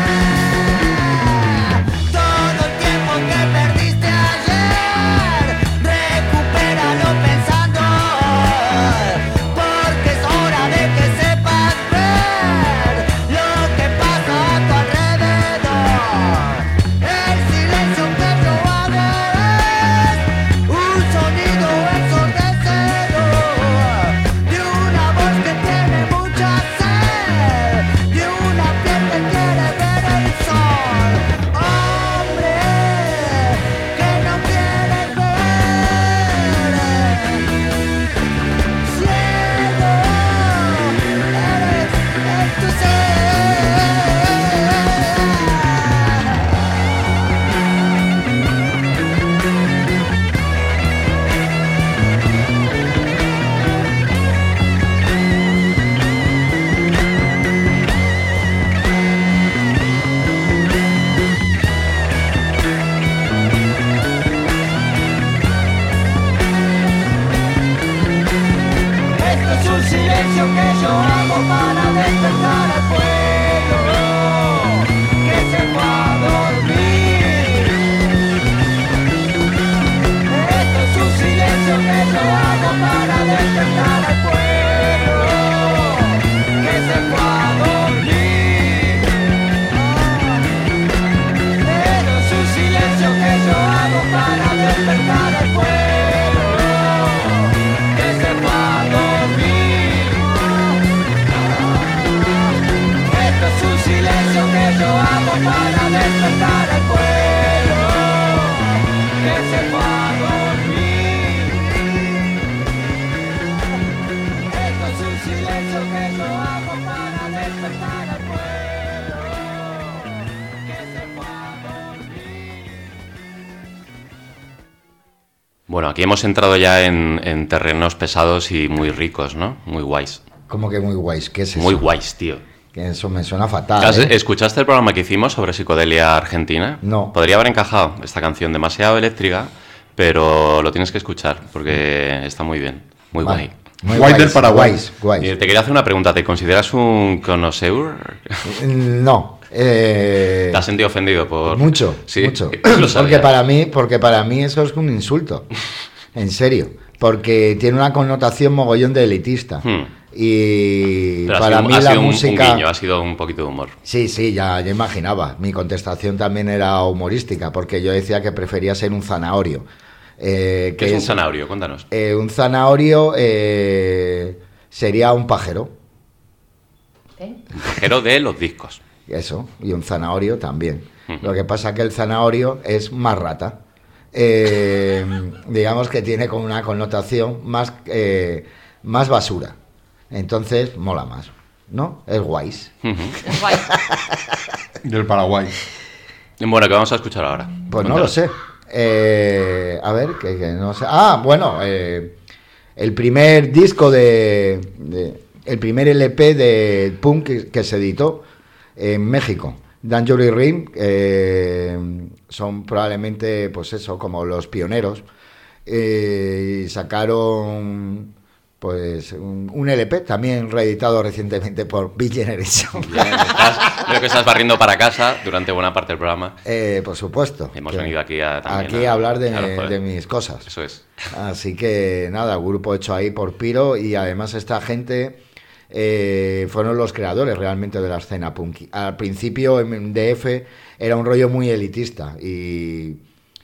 A: Todo el tiempo que perdiste ayer, recupéralo pensando, porque es hora de que sepas ver lo que pasa a tu alrededor. El silencio que yo hago es un sonido ensordecedor de una voz que tiene mucha sed, de una piel que quiere ver el sol. Hombre que no quieres ver, ciego eres en tu ser. Esto es un silencio que yo hago para despertar al pueblo que se fue a dormir. Esto es un silencio que yo hago el pueblo que se fue a dormir. Esto es un silencio que yo hago para despertar al pueblo que se fue a dormir. Esto es un silencio que yo hago para despertar al pueblo que se fue a dormir.
B: Bueno, aquí hemos entrado ya en terrenos pesados y muy ricos, ¿no? Muy guays.
C: ¿Cómo que muy guays? ¿Qué es eso?
B: Muy guays, tío.
C: Que eso me suena fatal.
B: ¿Escuchaste el programa que hicimos sobre psicodelia argentina?
C: No.
B: Podría haber encajado esta canción demasiado eléctrica, pero lo tienes que escuchar porque está muy bien, muy
C: Vale.
B: guay.
C: Muy
D: Guay
C: guays,
D: del Paraguay.
C: guays.
B: Y te quería hacer una pregunta, ¿te consideras un connoisseur?
C: No.
B: ¿Te has sentido ofendido por...?
C: Mucho,
B: Sí,
C: mucho.
B: lo sabía.
C: Porque para mí eso es un insulto. En serio. Porque tiene una connotación mogollón de elitista. Y
B: Pero
C: para mí la música...
B: un guiño, ha sido un poquito de humor.
C: Sí, ya imaginaba. Mi contestación también era humorística, porque yo decía que prefería ser un zanahorio.
B: ¿Qué es un zanahorio? Cuéntanos.
C: Un zanahorio sería un pájaro.
B: Un pajero de los discos.
C: Eso, y un zanahorio también. Lo que pasa que el zanahorio es más rata. Digamos que tiene como una connotación más basura. Entonces, mola más, ¿no? Es guays.
E: Es guay.
D: Del Paraguay.
B: Bueno, ¿qué vamos a escuchar ahora?
C: Pues no
B: Cuéntanos.
C: lo sé. A ver, que no sé. Ah, bueno, el primer disco el primer LP de punk que se editó en México, Dangerous Ring, son probablemente, pues eso, como los pioneros, y sacaron pues un LP también reeditado recientemente por Big Generation.
B: Veo que estás barriendo para casa durante buena parte del programa.
C: Por supuesto.
B: Hemos venido aquí a
C: hablar
B: Claro, joder.
C: de mis cosas.
B: Eso es.
C: Así que nada, grupo hecho ahí por Piro, y además esta gente fueron los creadores realmente de la escena punk. Al principio en DF era un rollo muy elitista y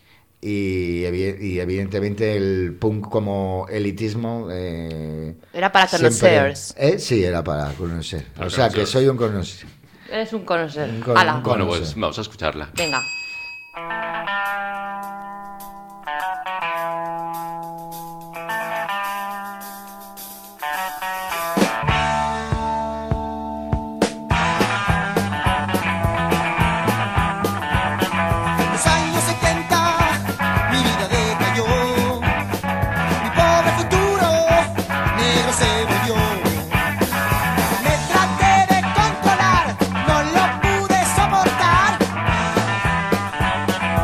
C: evidentemente el punk como elitismo
E: Era para conocers.
C: Sí, era para conocer.
B: Para
C: o sea
B: conocer.
C: que soy un conocer.
E: Eres un conocer.
C: Un con-
E: Ala.
C: un
B: Bueno,
C: conocer.
B: pues vamos a escucharla.
E: Venga.
H: Los años 70, mi vida decayó, mi pobre futuro negro se volvió. Me traté de controlar, no lo pude soportar.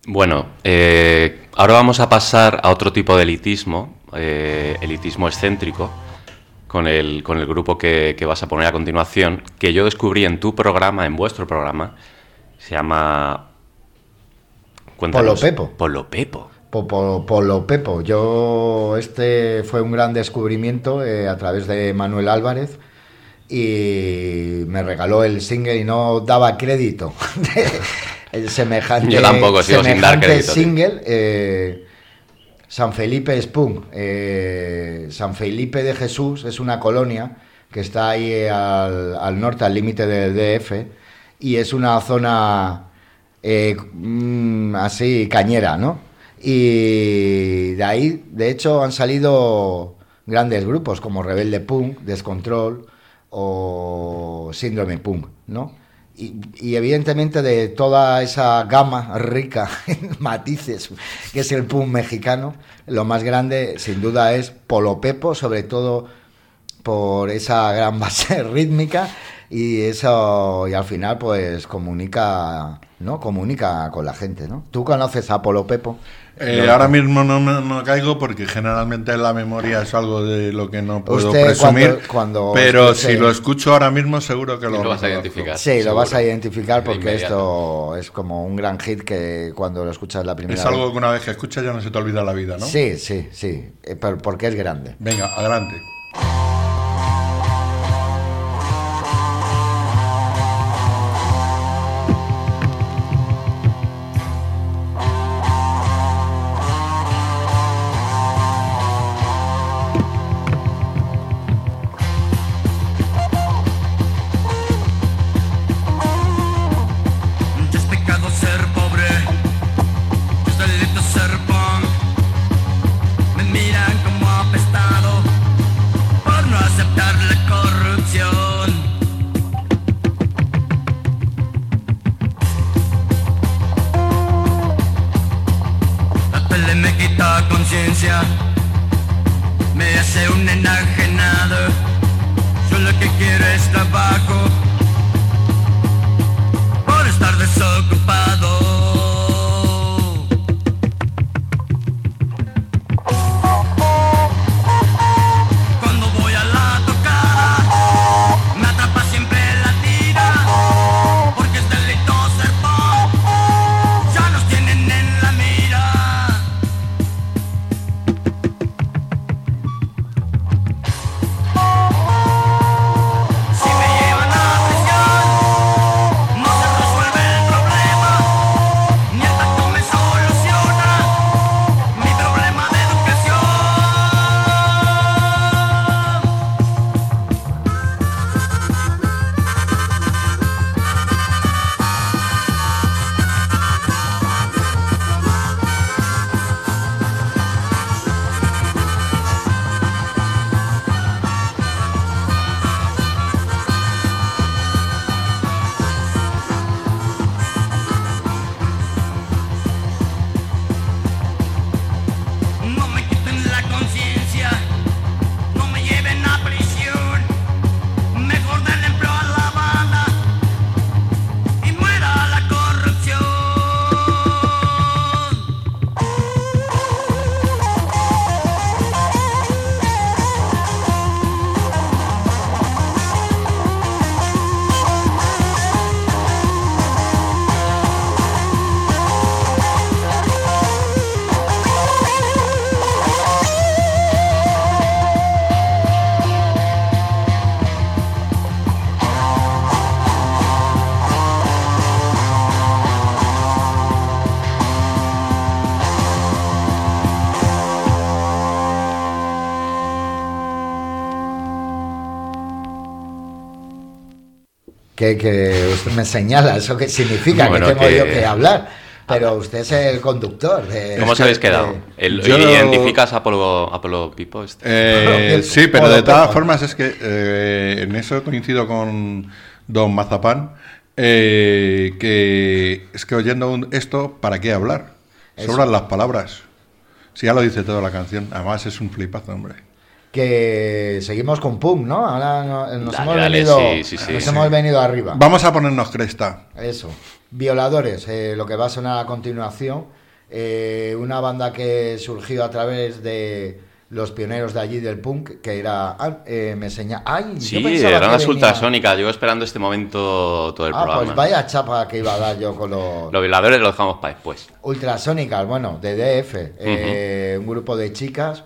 B: Bueno, ahora vamos a pasar a otro tipo de elitismo, elitismo excéntrico, con el grupo que vas a poner a continuación, que yo descubrí en tu programa, en vuestro programa, se llama... Cuéntanos.
C: Polo Pepo. Polo Pepo. Este fue un gran descubrimiento a través de Manuel Álvarez y me regaló el single y no daba crédito. El semejante,
B: yo tampoco sigo sin dar crédito.
C: Single, San Felipe es punk. San Felipe de Jesús es una colonia que está ahí al norte, al límite del DF, y es una zona así cañera, ¿no? Y de ahí, de hecho, han salido grandes grupos como Rebelde Punk, Descontrol o Síndrome Punk, ¿no? Y evidentemente de toda esa gama rica en matices que es el punk mexicano, lo más grande sin duda es Polo Pepo, sobre todo por esa gran base rítmica y eso, y al final pues comunica con la gente, ¿no? ¿Tú conoces a Polo Pepo?
D: Ahora mismo no caigo porque generalmente la memoria es algo de lo que no puedo presumir, pero si lo escucho ahora mismo seguro que lo
B: vas a identificar.
C: Sí, seguro. Lo vas a identificar porque esto es como un gran hit que cuando lo escuchas la primera vez.
D: Es algo que una vez que escuchas ya no se te olvida la vida, ¿no?
C: Sí, porque es grande.
D: Venga, adelante.
A: Me hace un enajenado. Yo lo que quiero es trabajo por estar desocupado. Cuando voy a la tocada me atrapa siempre la tira, porque es delito ser punk, ya nos tienen en la mira.
C: Que usted me señala, ¿eso qué significa? Bueno, que tengo yo que hablar. Pero usted es el conductor.
B: ¿Cómo os habéis quedado? ¿Identificas a Polo Pepo?
D: Sí, pero de todas formas es que en eso coincido con Don Mazapán, que es que oyendo esto, ¿para qué hablar? Sobran las palabras. Si ya lo dice toda la canción. Además es un flipazo, hombre.
C: Que seguimos con punk, ¿no? Ahora nos hemos venido arriba.
D: Vamos a ponernos cresta.
C: Eso. Violadores, lo que va a sonar a continuación, una banda que surgió a través de los pioneros de allí del punk, que era... me señala... ¡Ay!
B: Sí, eran las Ultrasónicas. Llevo esperando este momento todo el programa.
C: Pues vaya chapa que iba a dar yo con los...
B: Los Violadores los dejamos para después.
C: Ultrasónicas, bueno, de DF. Un grupo de chicas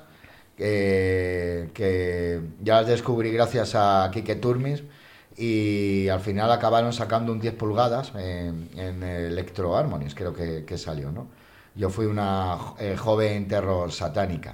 C: que ya las descubrí gracias a Quique Turmis, y al final acabaron sacando un 10 pulgadas en Electro Harmonies, creo que salió, ¿no? Yo fui una joven terror satánica.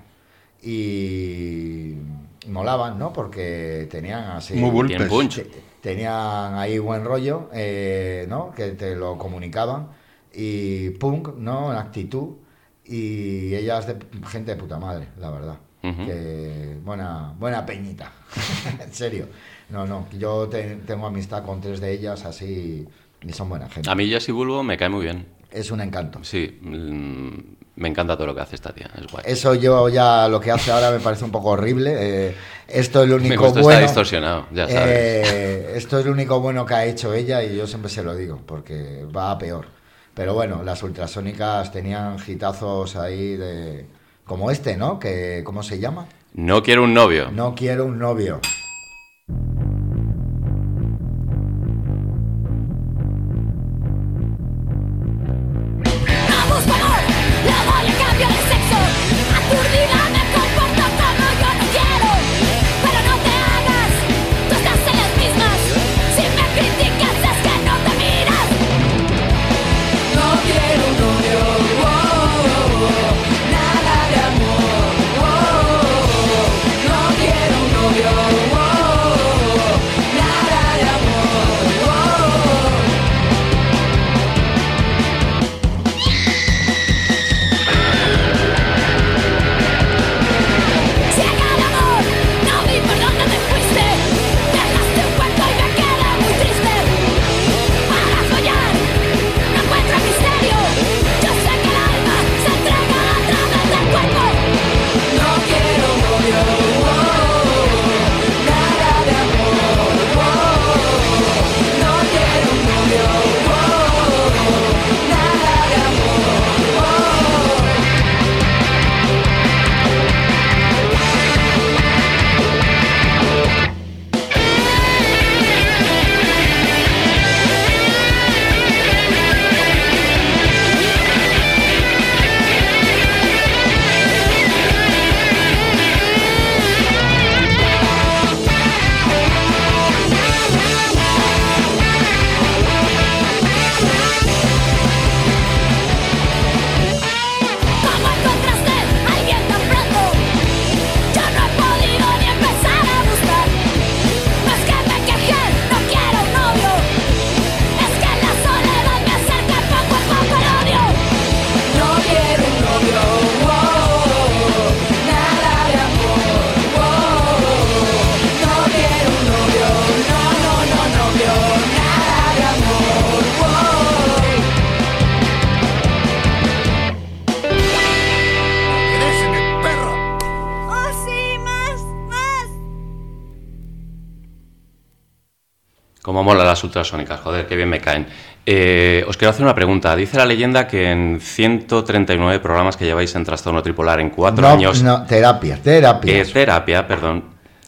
C: Y molaban, ¿no? Porque tenían así...
D: Muy bulpes.
C: Tenían ahí buen rollo, ¿no? Que te lo comunicaban. Y punk, ¿no? En actitud. Y ellas de gente de puta madre, la verdad. Que buena peñita. En serio. No. Yo tengo amistad con 3 de ellas así y son buena gente.
B: A mí Jessy Bulbo me cae muy bien.
C: Es un encanto.
B: Sí, me encanta todo lo que hace esta tía, es guay.
C: Eso yo ya lo que hace ahora me parece un poco horrible. Esto es lo único
B: bueno.
C: Está
B: distorsionado, ya sabes.
C: Esto es lo único bueno que ha hecho ella y yo siempre se lo digo, porque va a peor. Pero bueno, las Ultrasónicas tenían hitazos ahí como este, ¿no? ¿Cómo se llama?
B: No quiero un novio.
C: No quiero un novio.
B: Cómo mola las Ultrasónicas, joder, qué bien me caen. Os quiero hacer una pregunta. Dice la leyenda que en 139 programas que lleváis en Trastorno Tripolar en 4 años...
C: No, terapia.
B: Terapia, perdón.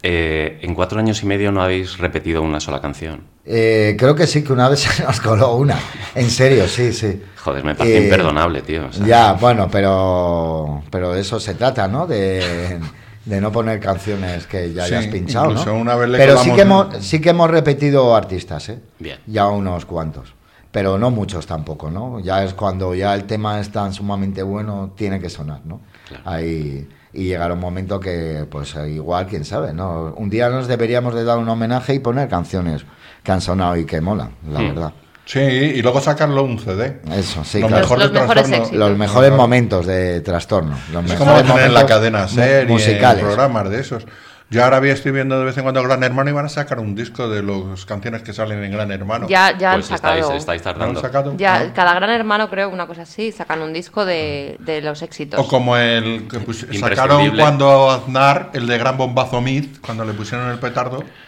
B: En 4 años y medio no habéis repetido una sola canción.
C: Creo que sí, que una vez se nos coló una. En serio, sí.
B: Joder, me parece imperdonable, tío. O sea,
C: ya, bueno, pero de eso se trata, ¿no? De no poner canciones que ya hayas pinchado, ¿no?
D: Una vez
C: pero sí que hemos repetido artistas, ¿eh?
B: Bien.
C: Ya unos cuantos. Pero no muchos tampoco, ¿no? Ya es cuando ya el tema es tan sumamente bueno, tiene que sonar, ¿no?
B: Claro.
C: Ahí, y llegará un momento que, pues igual, quién sabe, ¿no? Un día nos deberíamos de dar un homenaje y poner canciones que han sonado y que molan, la verdad.
D: Sí, y luego sacarlo un CD.
C: Eso, sí,
D: Lo
C: claro.
D: mejor
E: los
D: de
E: mejores
D: Trastorno.
E: éxitos.
C: Los mejores momentos de Trastorno. Los
D: Es
C: mejores
D: como tener en la
C: momentos
D: cadena ser y
C: musicales.
D: en programas de esos. Yo ahora estoy viendo de vez en cuando Gran Hermano y van a sacar un disco de las canciones que salen en Gran Hermano.
E: Ya han
B: pues
E: sacado.
B: estáis
D: ¿No han
B: tardando.
D: sacado?
E: Ya,
D: ¿No?
E: cada Gran Hermano, creo, una cosa así, sacan un disco de los éxitos.
D: O como el que sacaron
B: Imprescindible.
D: cuando Aznar, el de Gran Bombazo Mid, cuando le pusieron el petardo,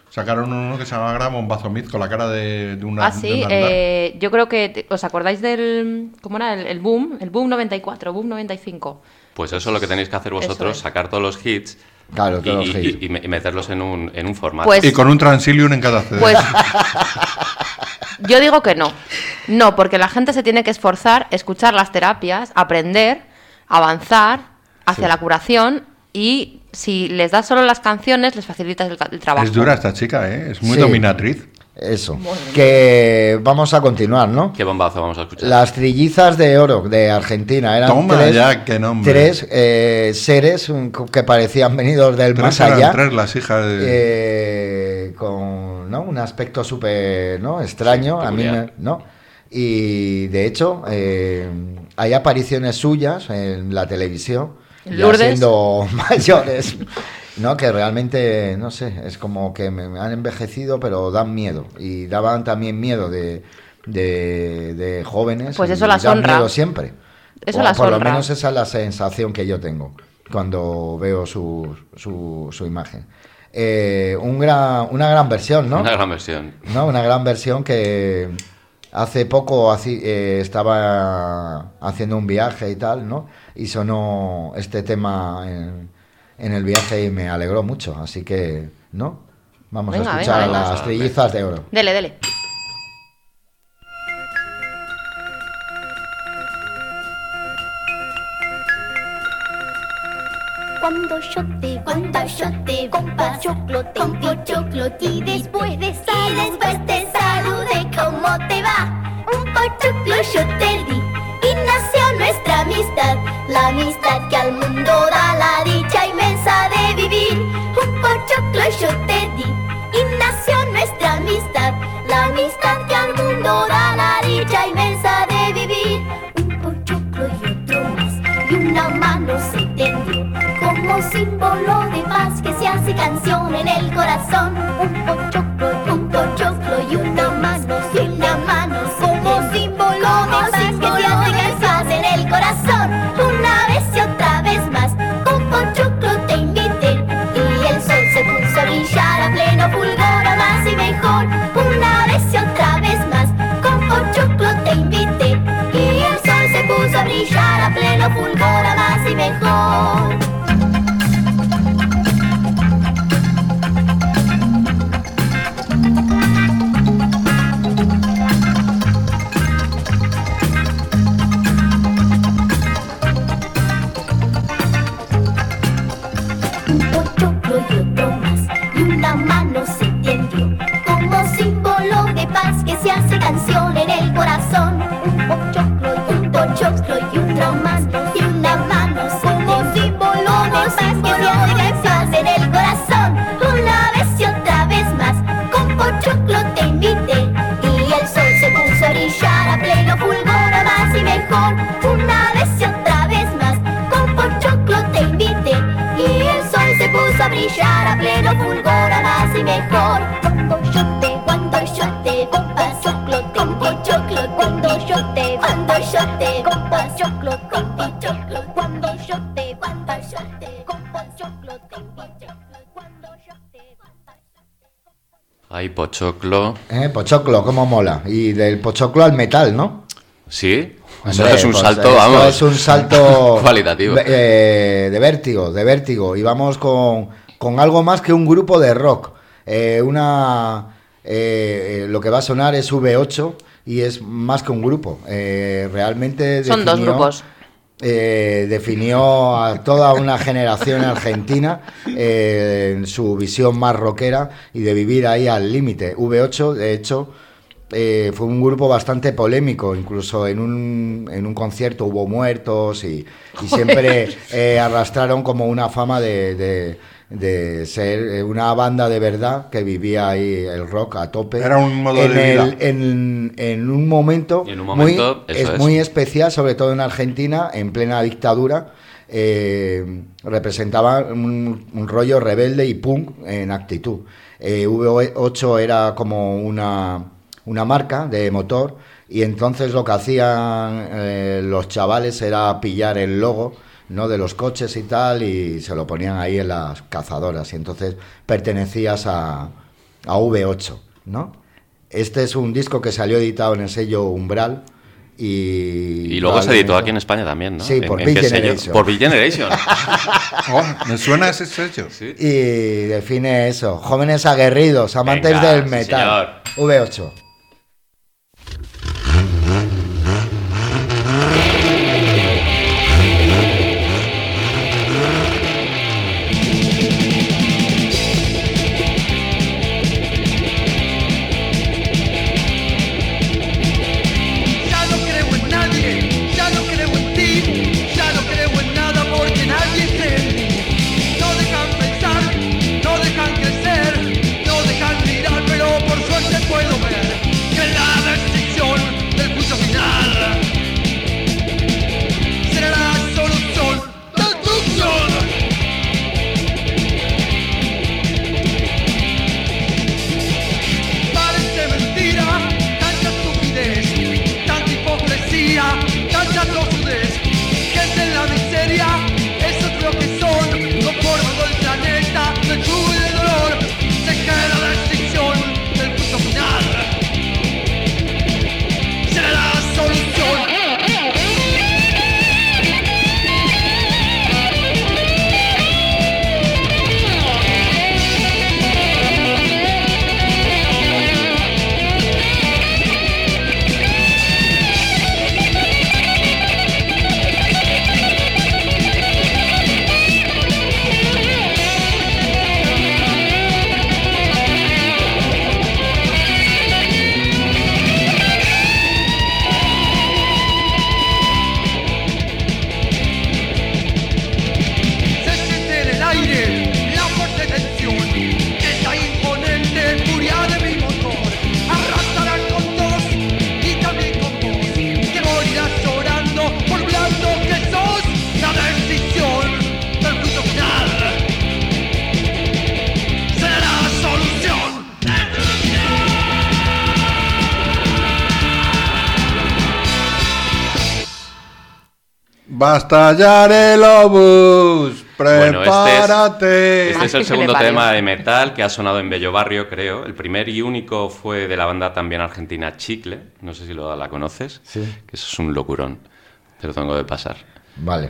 D: Sacaron uno que se llamaba Gran Bombazo Mid con la cara de una...
E: Ah, sí, yo creo que... ¿Os acordáis del... ¿Cómo era? El Boom 94, Boom 95.
B: Pues eso es lo que tenéis que hacer vosotros, sacar todos los hits,
C: Claro, todos los hits.
B: Y meterlos en un formato.
E: Pues-
D: Y con un Transilium en cada CD.
E: Pues yo digo que no. No, porque la gente se tiene que esforzar, escuchar las terapias, aprender, avanzar hacia la curación y si les das solo las canciones les facilitas el trabajo.
D: Es dura esta chica, ¿eh? Es muy
C: Sí.
D: dominatriz.
C: Eso. Que vamos a continuar, ¿no?
B: ¿Qué bombazo vamos a escuchar?
C: Las Trillizas de Oro de Argentina. Eran
D: Toma
C: tres,
D: ya, qué nombre.
C: tres seres que parecían venidos del más
D: Eran
C: allá.
D: tres las hijas de...
C: Con ¿no? un aspecto súper ¿no? extraño.
B: Sí,
C: a mí
B: peculiar.
C: ¿no? Y de hecho, hay apariciones suyas en la televisión, ya
E: Lourdes.
C: siendo mayores. No, que realmente, no sé, es como que me han envejecido, pero dan miedo. Y daban también miedo de jóvenes.
E: Pues eso
C: y
E: las
C: dan
E: honra.
C: miedo siempre.
E: Eso
C: O
E: las
C: por lo
E: honra.
C: menos esa es la sensación que yo tengo cuando veo su imagen. Una gran versión, ¿no?
B: Una gran versión.
C: ¿No? Una gran versión que hace poco estaba haciendo un viaje y tal, ¿no? Y sonó este tema en el viaje y me alegró mucho, así que, ¿no? Vamos
E: Venga,
C: a escuchar
E: venga,
C: a las
B: venga.
C: Trillizas de Oro.
E: Dele, dele.
J: Cuando yo te compro choclo y después te salude, ¿cómo te va? Un pochoclo yo te di y nació nuestra amistad, la amistad que al mundo da la dicha inmensa de vivir. Un pochoclo yo te di y nació nuestra amistad, la amistad que al mundo da la dicha inmensa de vivir. Un pochoclo y otro más y una mano se tendió como símbolo de paz que se hace canción en el corazón. Un pochoclo y una mano como símbolo de paz que se hace canción en el corazón. Una vez y otra vez más con pochoclo te invité y el sol se puso a brillar a pleno fulgor, a más y mejor. Una vez y otra vez más con pochoclo te invité y el sol se puso a brillar a pleno fulgor, a más y mejor. Un pochoclo y otro más y una mano se tendió como símbolo de paz que se hace canción en el corazón. Un pochoclo y otro más y una mano como símbolo de paz que se hace canción en el corazón. Una vez y otra vez más con pochoclo te invité y el sol se puso a brillar a pleno fulgor, a más y mejor. Una vez y otra vez más con pochoclo te invité y el sol se puso a brillar a pleno fulgor, a más y mejor. Cuando yo te con pochoclo, cuando yo te con pochoclo, cuando yo te con pochoclo, cuando yo te
B: Ay, pochoclo.
C: Pochoclo, cómo mola. Y del pochoclo al metal, ¿no?
B: ¿Sí? Eso
C: Hombre,
B: es un
C: pues
B: salto,
C: esto
B: vamos.
C: es un salto
B: cualitativo.
C: de vértigo. Y vamos con algo más que un grupo de rock. Lo que va a sonar es V8 y es más que un grupo. Realmente
E: Son dos grupos.
C: Definió a toda una generación argentina en su visión más rockera y de vivir ahí al límite. V8, de hecho, fue un grupo bastante polémico, incluso en un concierto hubo muertos y siempre arrastraron como una fama de ser una banda de verdad que vivía ahí el rock a tope.
D: Era un modo de vida.
C: En un momento,
B: Y en un momento, eso es.
C: muy especial, sobre todo en Argentina, en plena dictadura. Representaba un rollo rebelde y punk en actitud. V8 era como una marca de motor y entonces lo que hacían los chavales era pillar el logo, ¿no?, de los coches y tal y se lo ponían ahí en las cazadoras y entonces pertenecías a a V8, ¿no? Este es un disco que salió editado en el sello Umbral. Y
B: luego se editó aquí en España también, ¿no?
C: Sí, por Big Generation.
B: Por Big Generation.
D: Oh, me suena ese sello.
B: Sí.
C: Y define eso: jóvenes aguerridos, amantes
B: Venga,
C: del
B: sí,
C: metal.
B: señor.
C: V8.
A: Puedo ver que la decisión del juicio final será la solución, destrucción. Parece mentira, tanta estupidez, tanta hipocresía, tanta tosudez. Gente en la miseria, eso es lo que son, los polvos del planeta, de lluvia y de dolor. Se cae la extinción del punto final. Será la solución.
D: Va a estallar el obús, prepárate.
B: Este es el segundo tema de metal que ha sonado en Bello Barrio, creo. El primer y único fue de la banda también argentina Chicle. No sé si la conoces.
C: Sí.
B: Que eso es un locurón. Te lo tengo que pasar.
C: Vale.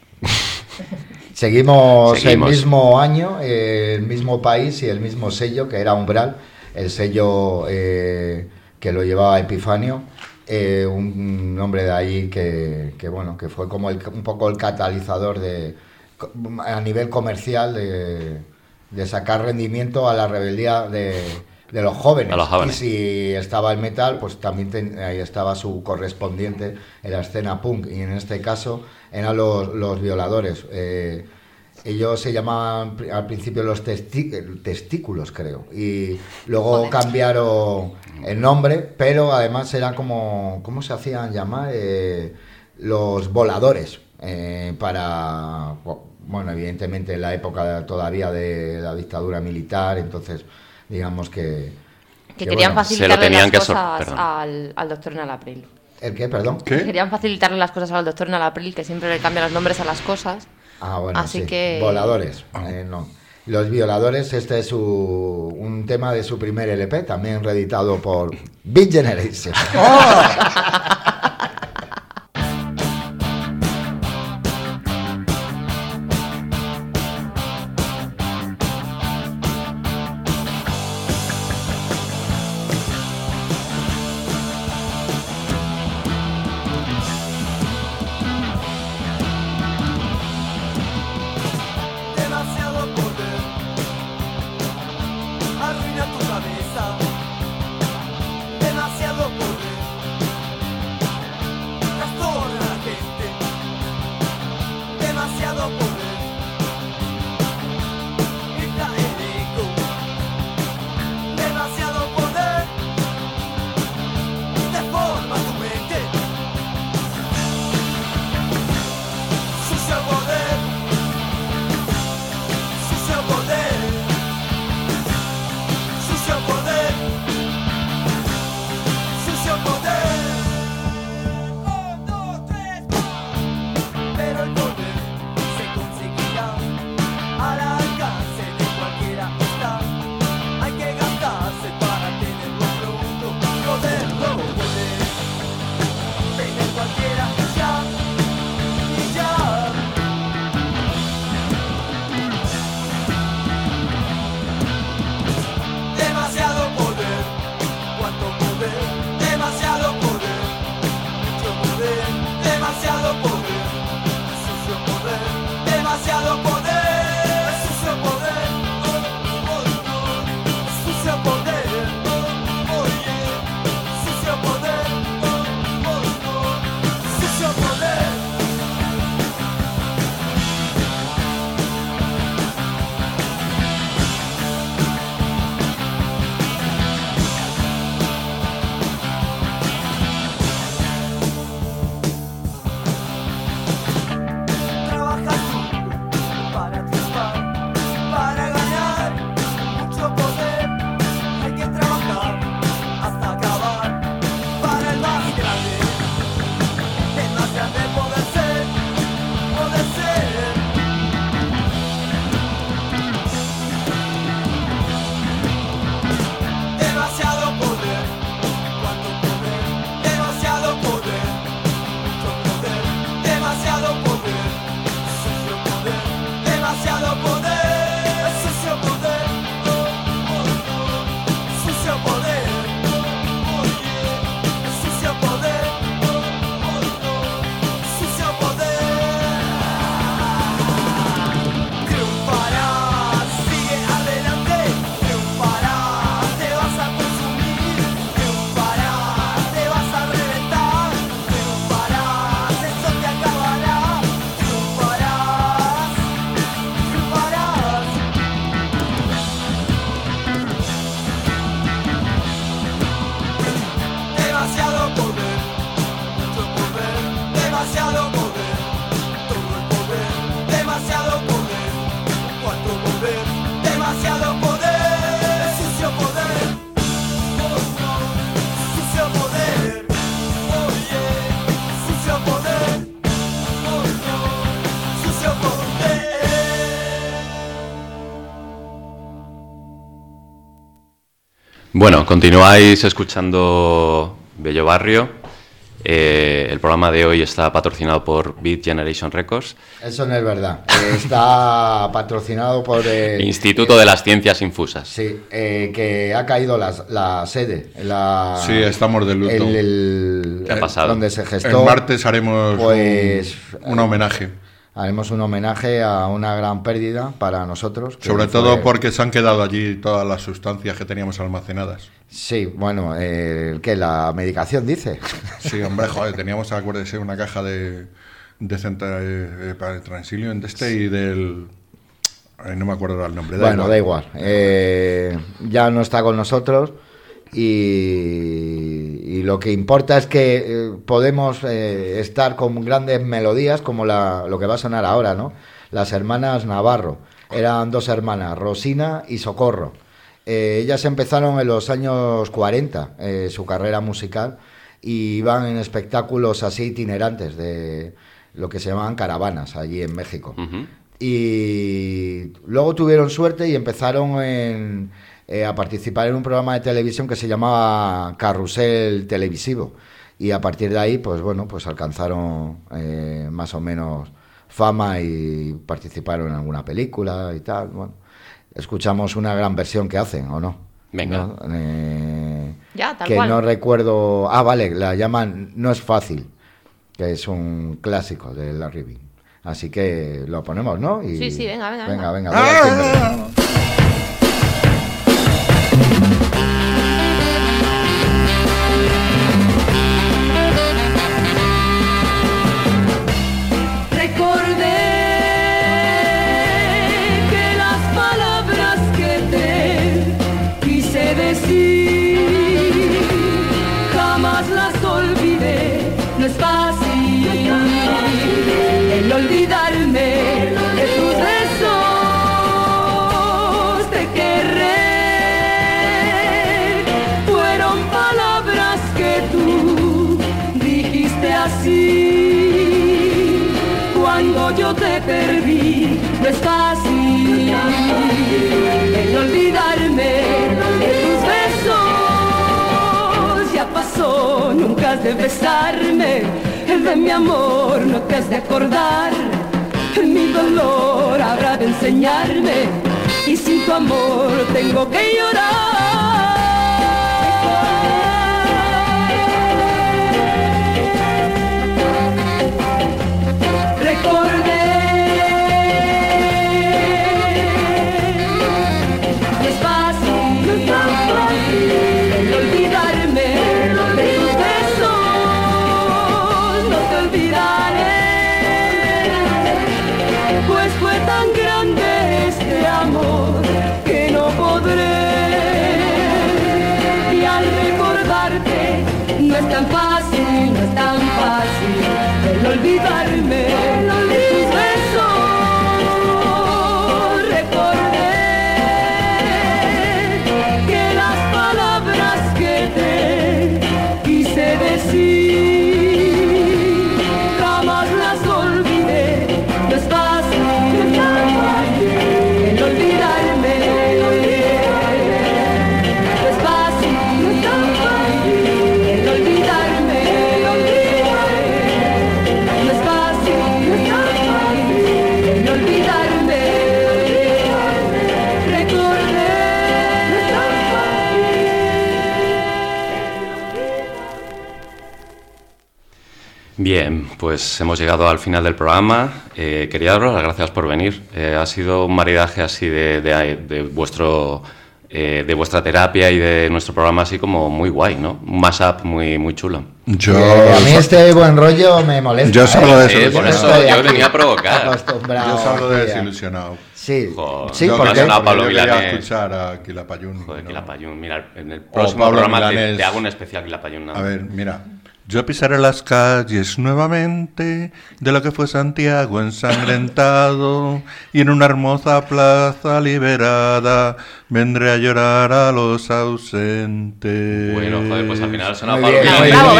C: Seguimos el mismo año, el mismo país y el mismo sello, que era Umbral, el sello que lo llevaba Epifanio. Un hombre de ahí que fue como un poco el catalizador a nivel comercial de sacar rendimiento a la rebeldía de los jóvenes. Y si estaba el metal, pues también ahí estaba su correspondiente en la escena punk, y en este caso eran los Violadores. Ellos se llamaban al principio los Testículos, creo, y luego cambiaron el nombre, pero además era como, ¿cómo se hacían llamar? Los Voladores, para, bueno, evidentemente en la época todavía de la dictadura militar, entonces digamos que
E: querían facilitarle las cosas al doctor Nalapril.
C: ¿El qué, perdón?
E: ¿Qué? Querían facilitarle las cosas al doctor Nalapril, que siempre le cambia los nombres a las cosas.
C: Ah, bueno,
E: así
C: sí.
E: Que...
C: Voladores, no. Los Violadores, este es un tema de su primer LP, también reeditado por Big Generation. ¡Oh!
K: Arruina tu cabeza, demasiado poder.
A: demasiado poder, todo el poder, demasiado poder, cuánto poder, demasiado poder, sucio poder, oh no, sucio poder, oh yeah, sucio poder, oh no, sucio poder.
B: Bueno, continuáis escuchando Bello Barrio. El programa de hoy está patrocinado por Beat Generation Records.
C: Eso no es verdad. Está patrocinado por el
B: Instituto de las Ciencias Infusas.
C: Sí, que ha caído la sede.
D: Sí, estamos de luto.
B: ¿Qué ha pasado?
C: Donde se gestó.
D: El martes haremos
C: pues,
D: un homenaje.
C: Haremos un homenaje a una gran pérdida para nosotros.
D: Sobre todo porque se han quedado allí todas las sustancias que teníamos almacenadas.
C: Sí, bueno, ¿qué? La medicación dice.
D: Sí, hombre, joder, teníamos, acuérdese, una caja de para el Transilium de este y del... no me acuerdo el nombre.
C: Bueno, da igual. Ya no está con nosotros y lo que importa es que podemos estar con grandes melodías como lo que va a sonar ahora, ¿no? Las hermanas Navarro. Eran dos hermanas, Rosina y Socorro. Ellas empezaron en los años 40 su carrera musical y iban en espectáculos así itinerantes de lo que se llamaban caravanas allí en México.
B: Uh-huh.
C: Y luego tuvieron suerte y empezaron a participar en un programa de televisión que se llamaba Carrusel Televisivo. Y a partir de ahí, pues bueno, pues alcanzaron más o menos fama y participaron en alguna película y tal. Bueno, escuchamos una gran versión que hacen, ¿o no?
B: Venga.
C: ¿No?
E: Ya, tal
C: que
E: cual.
C: no recuerdo... Ah, vale, la llaman No es fácil, que es un clásico de Larry Bing. Así que lo ponemos, ¿no? Y...
E: Sí, venga.
C: Venga, voy al timbre.
I: Yo te perdí, no es fácil el olvidarme de tus besos. Ya pasó, nunca has de besarme, el de mi amor no te has de acordar. Mi dolor habrá de enseñarme y sin tu amor tengo que llorar. Olvidarme de tus besos, recordé que las palabras que te quise decir jamás las olvidé. No es fácil el olvidarme, no es fácil el olvidarme.
B: Bien, pues hemos llegado al final del programa. Quería daros las gracias por venir. Ha sido un maridaje así de vuestra terapia y de nuestro programa así como muy guay, ¿no? Un mashup muy chulo.
C: A mí este buen rollo me molesta.
D: Yo salgo
B: por eso yo venía a provocar.
D: Yo salgo desilusionado.
C: Sí,
B: joder,
C: sí,
B: no,
C: porque
B: Pablo
D: yo quería
B: Milanés.
D: escuchar a Quilapayún.
B: Joder,
D: ¿no?
B: Quilapayún. Mira, en el próximo
D: Pablo
B: programa
D: Milanés.
B: te hago un especial Quilapayún. ¿no?
D: A ver, mira. Yo pisaré las calles nuevamente de lo que fue Santiago ensangrentado, y en una hermosa plaza liberada vendré a llorar a los ausentes.
B: Bueno, joder, pues al final ha sonado
C: Muy bien,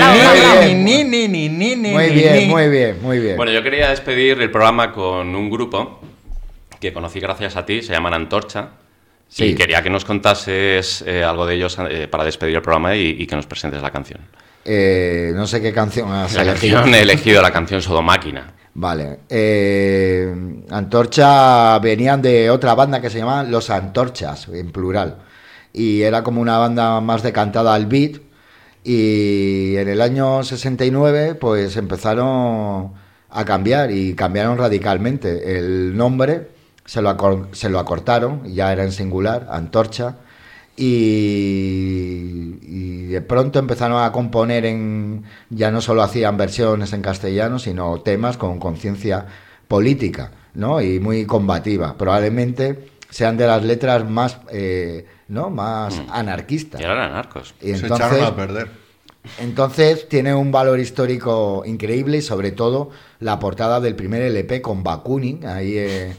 C: muy bien.
B: Bueno, yo quería despedir el programa con un grupo que conocí gracias a ti, se llaman Antorcha. Sí. Y quería que nos contases algo de ellos para despedir el programa y que nos presentes la canción.
C: No sé qué canción has elegido.
B: He elegido la canción Sodomáquina.
C: Vale. Antorcha venían de otra banda que se llamaba Los Antorchas, en plural. Y era como una banda más decantada al beat. Y en el año 69 pues empezaron a cambiar y cambiaron radicalmente. El nombre se lo acortaron, ya era en singular, Antorcha. Y de pronto empezaron a componer ya no solo hacían versiones en castellano, sino temas con conciencia política, ¿no? Y muy combativa. Probablemente sean de las letras más más anarquistas.
B: Y eran anarcos.
C: Y
D: entonces, se echaron a perder.
C: Entonces tiene un valor histórico increíble, y sobre todo la portada del primer LP con Bakunin ahí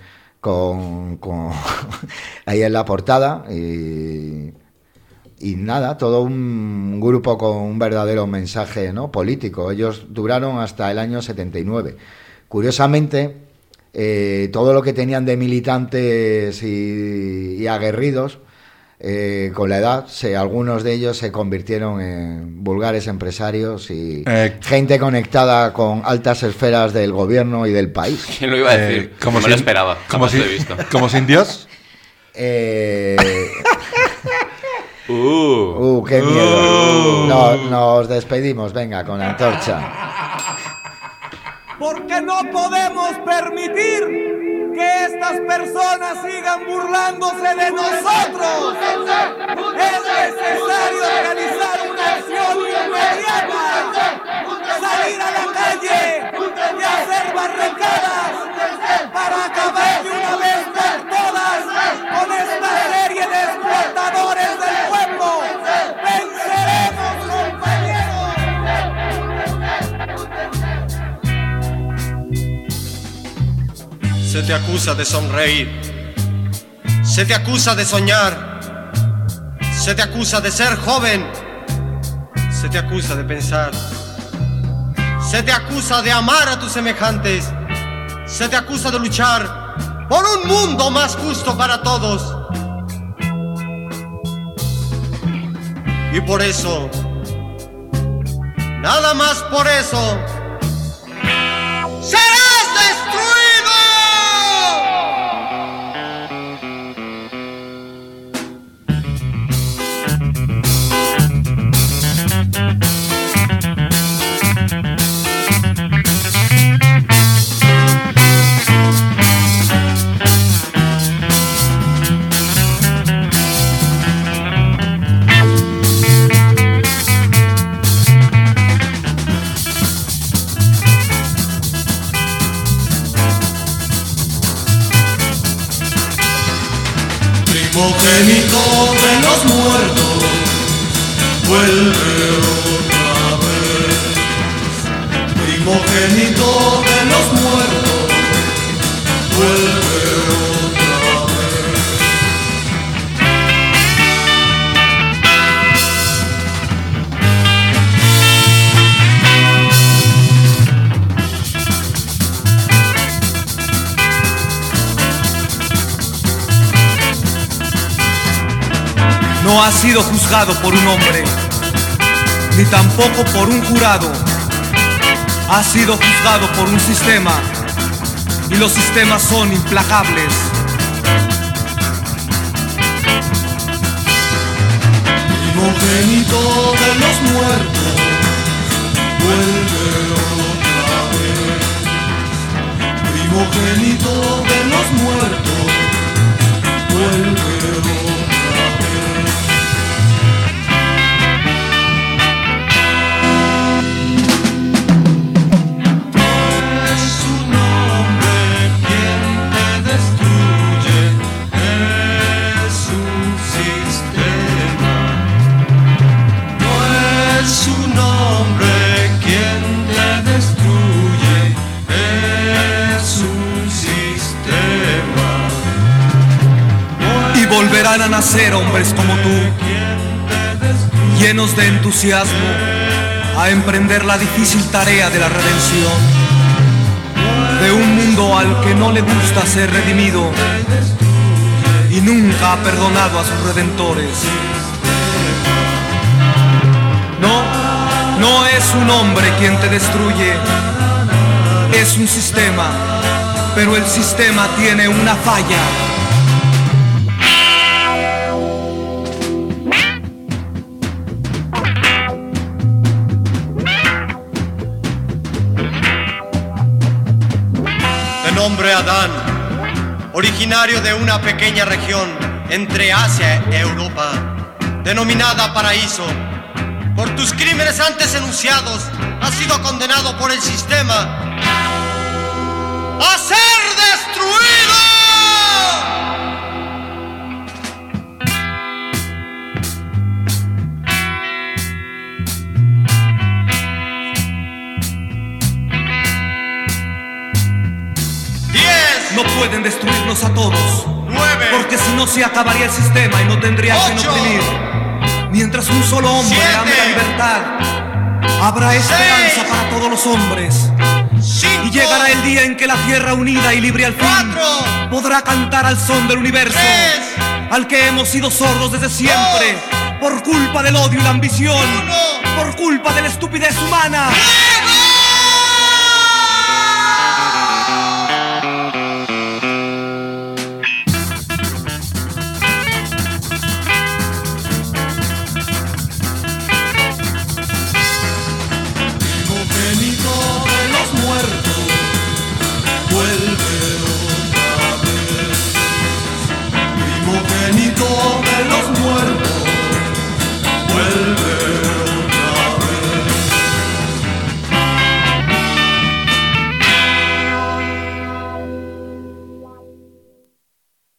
C: ahí en la portada, y nada, todo un grupo con un verdadero mensaje, ¿no?, político. Ellos duraron hasta el año 79. Curiosamente, todo lo que tenían de militantes y aguerridos, con la edad, algunos de ellos se convirtieron en vulgares empresarios y gente conectada con altas esferas del gobierno y del país.
B: ¿Quién lo iba a decir? Como me lo esperaba.
D: Como sin Dios.
C: ¡Qué miedo! Nos despedimos, venga, con Antorcha.
H: Porque no podemos permitir que estas personas sigan burlándose de nosotros. Es necesario realizar una acción inmediata, salir a la calle y hacer barricadas para acabar de una vez por todas con esta serie de explotadores del pueblo. ¡Venceremos, compañeros!
K: Se te acusa de sonreír, se te acusa de soñar, se te acusa de ser joven, se te acusa de pensar, se te acusa de amar a tus semejantes, se te acusa de luchar por un mundo más justo para todos. Y por eso, nada más por eso, serás destruido.
A: Primogénito de los muertos, vuelve otra vez. Primogénito de los muertos, vuelve otra vez.
K: No ha sido juzgado por un hombre, ni tampoco por un jurado. Ha sido juzgado por un sistema, y los sistemas son implacables.
A: Primogénito de los muertos, vuelve otra vez. Primogénito de los muertos, vuelve otra vez.
L: volverán a nacer hombres como tú, llenos de entusiasmo, a emprender la difícil tarea de la redención de un mundo al que no le gusta ser redimido y nunca ha perdonado a sus redentores. No es un hombre quien te destruye, es un sistema, pero el sistema tiene una falla.
K: De nombre Adán, originario de una pequeña región entre Asia e Europa, denominada Paraíso. Por tus crímenes antes enunciados, has sido condenado por el sistema a ser destruido.
L: No pueden destruirnos a todos.
K: 9.
L: Porque si no se acabaría el sistema y no tendría quien oprimir. Mientras un solo hombre
K: 7.
L: ame la libertad, habrá esperanza
K: 6.
L: para todos los hombres.
K: 5.
L: Y llegará el día en que la tierra unida y libre al fin
K: 4.
L: podrá cantar al son del universo,
K: 3.
L: al que hemos sido sordos desde siempre,
K: 2.
L: por culpa del odio y la ambición,
K: 1.
L: por culpa de la estupidez humana.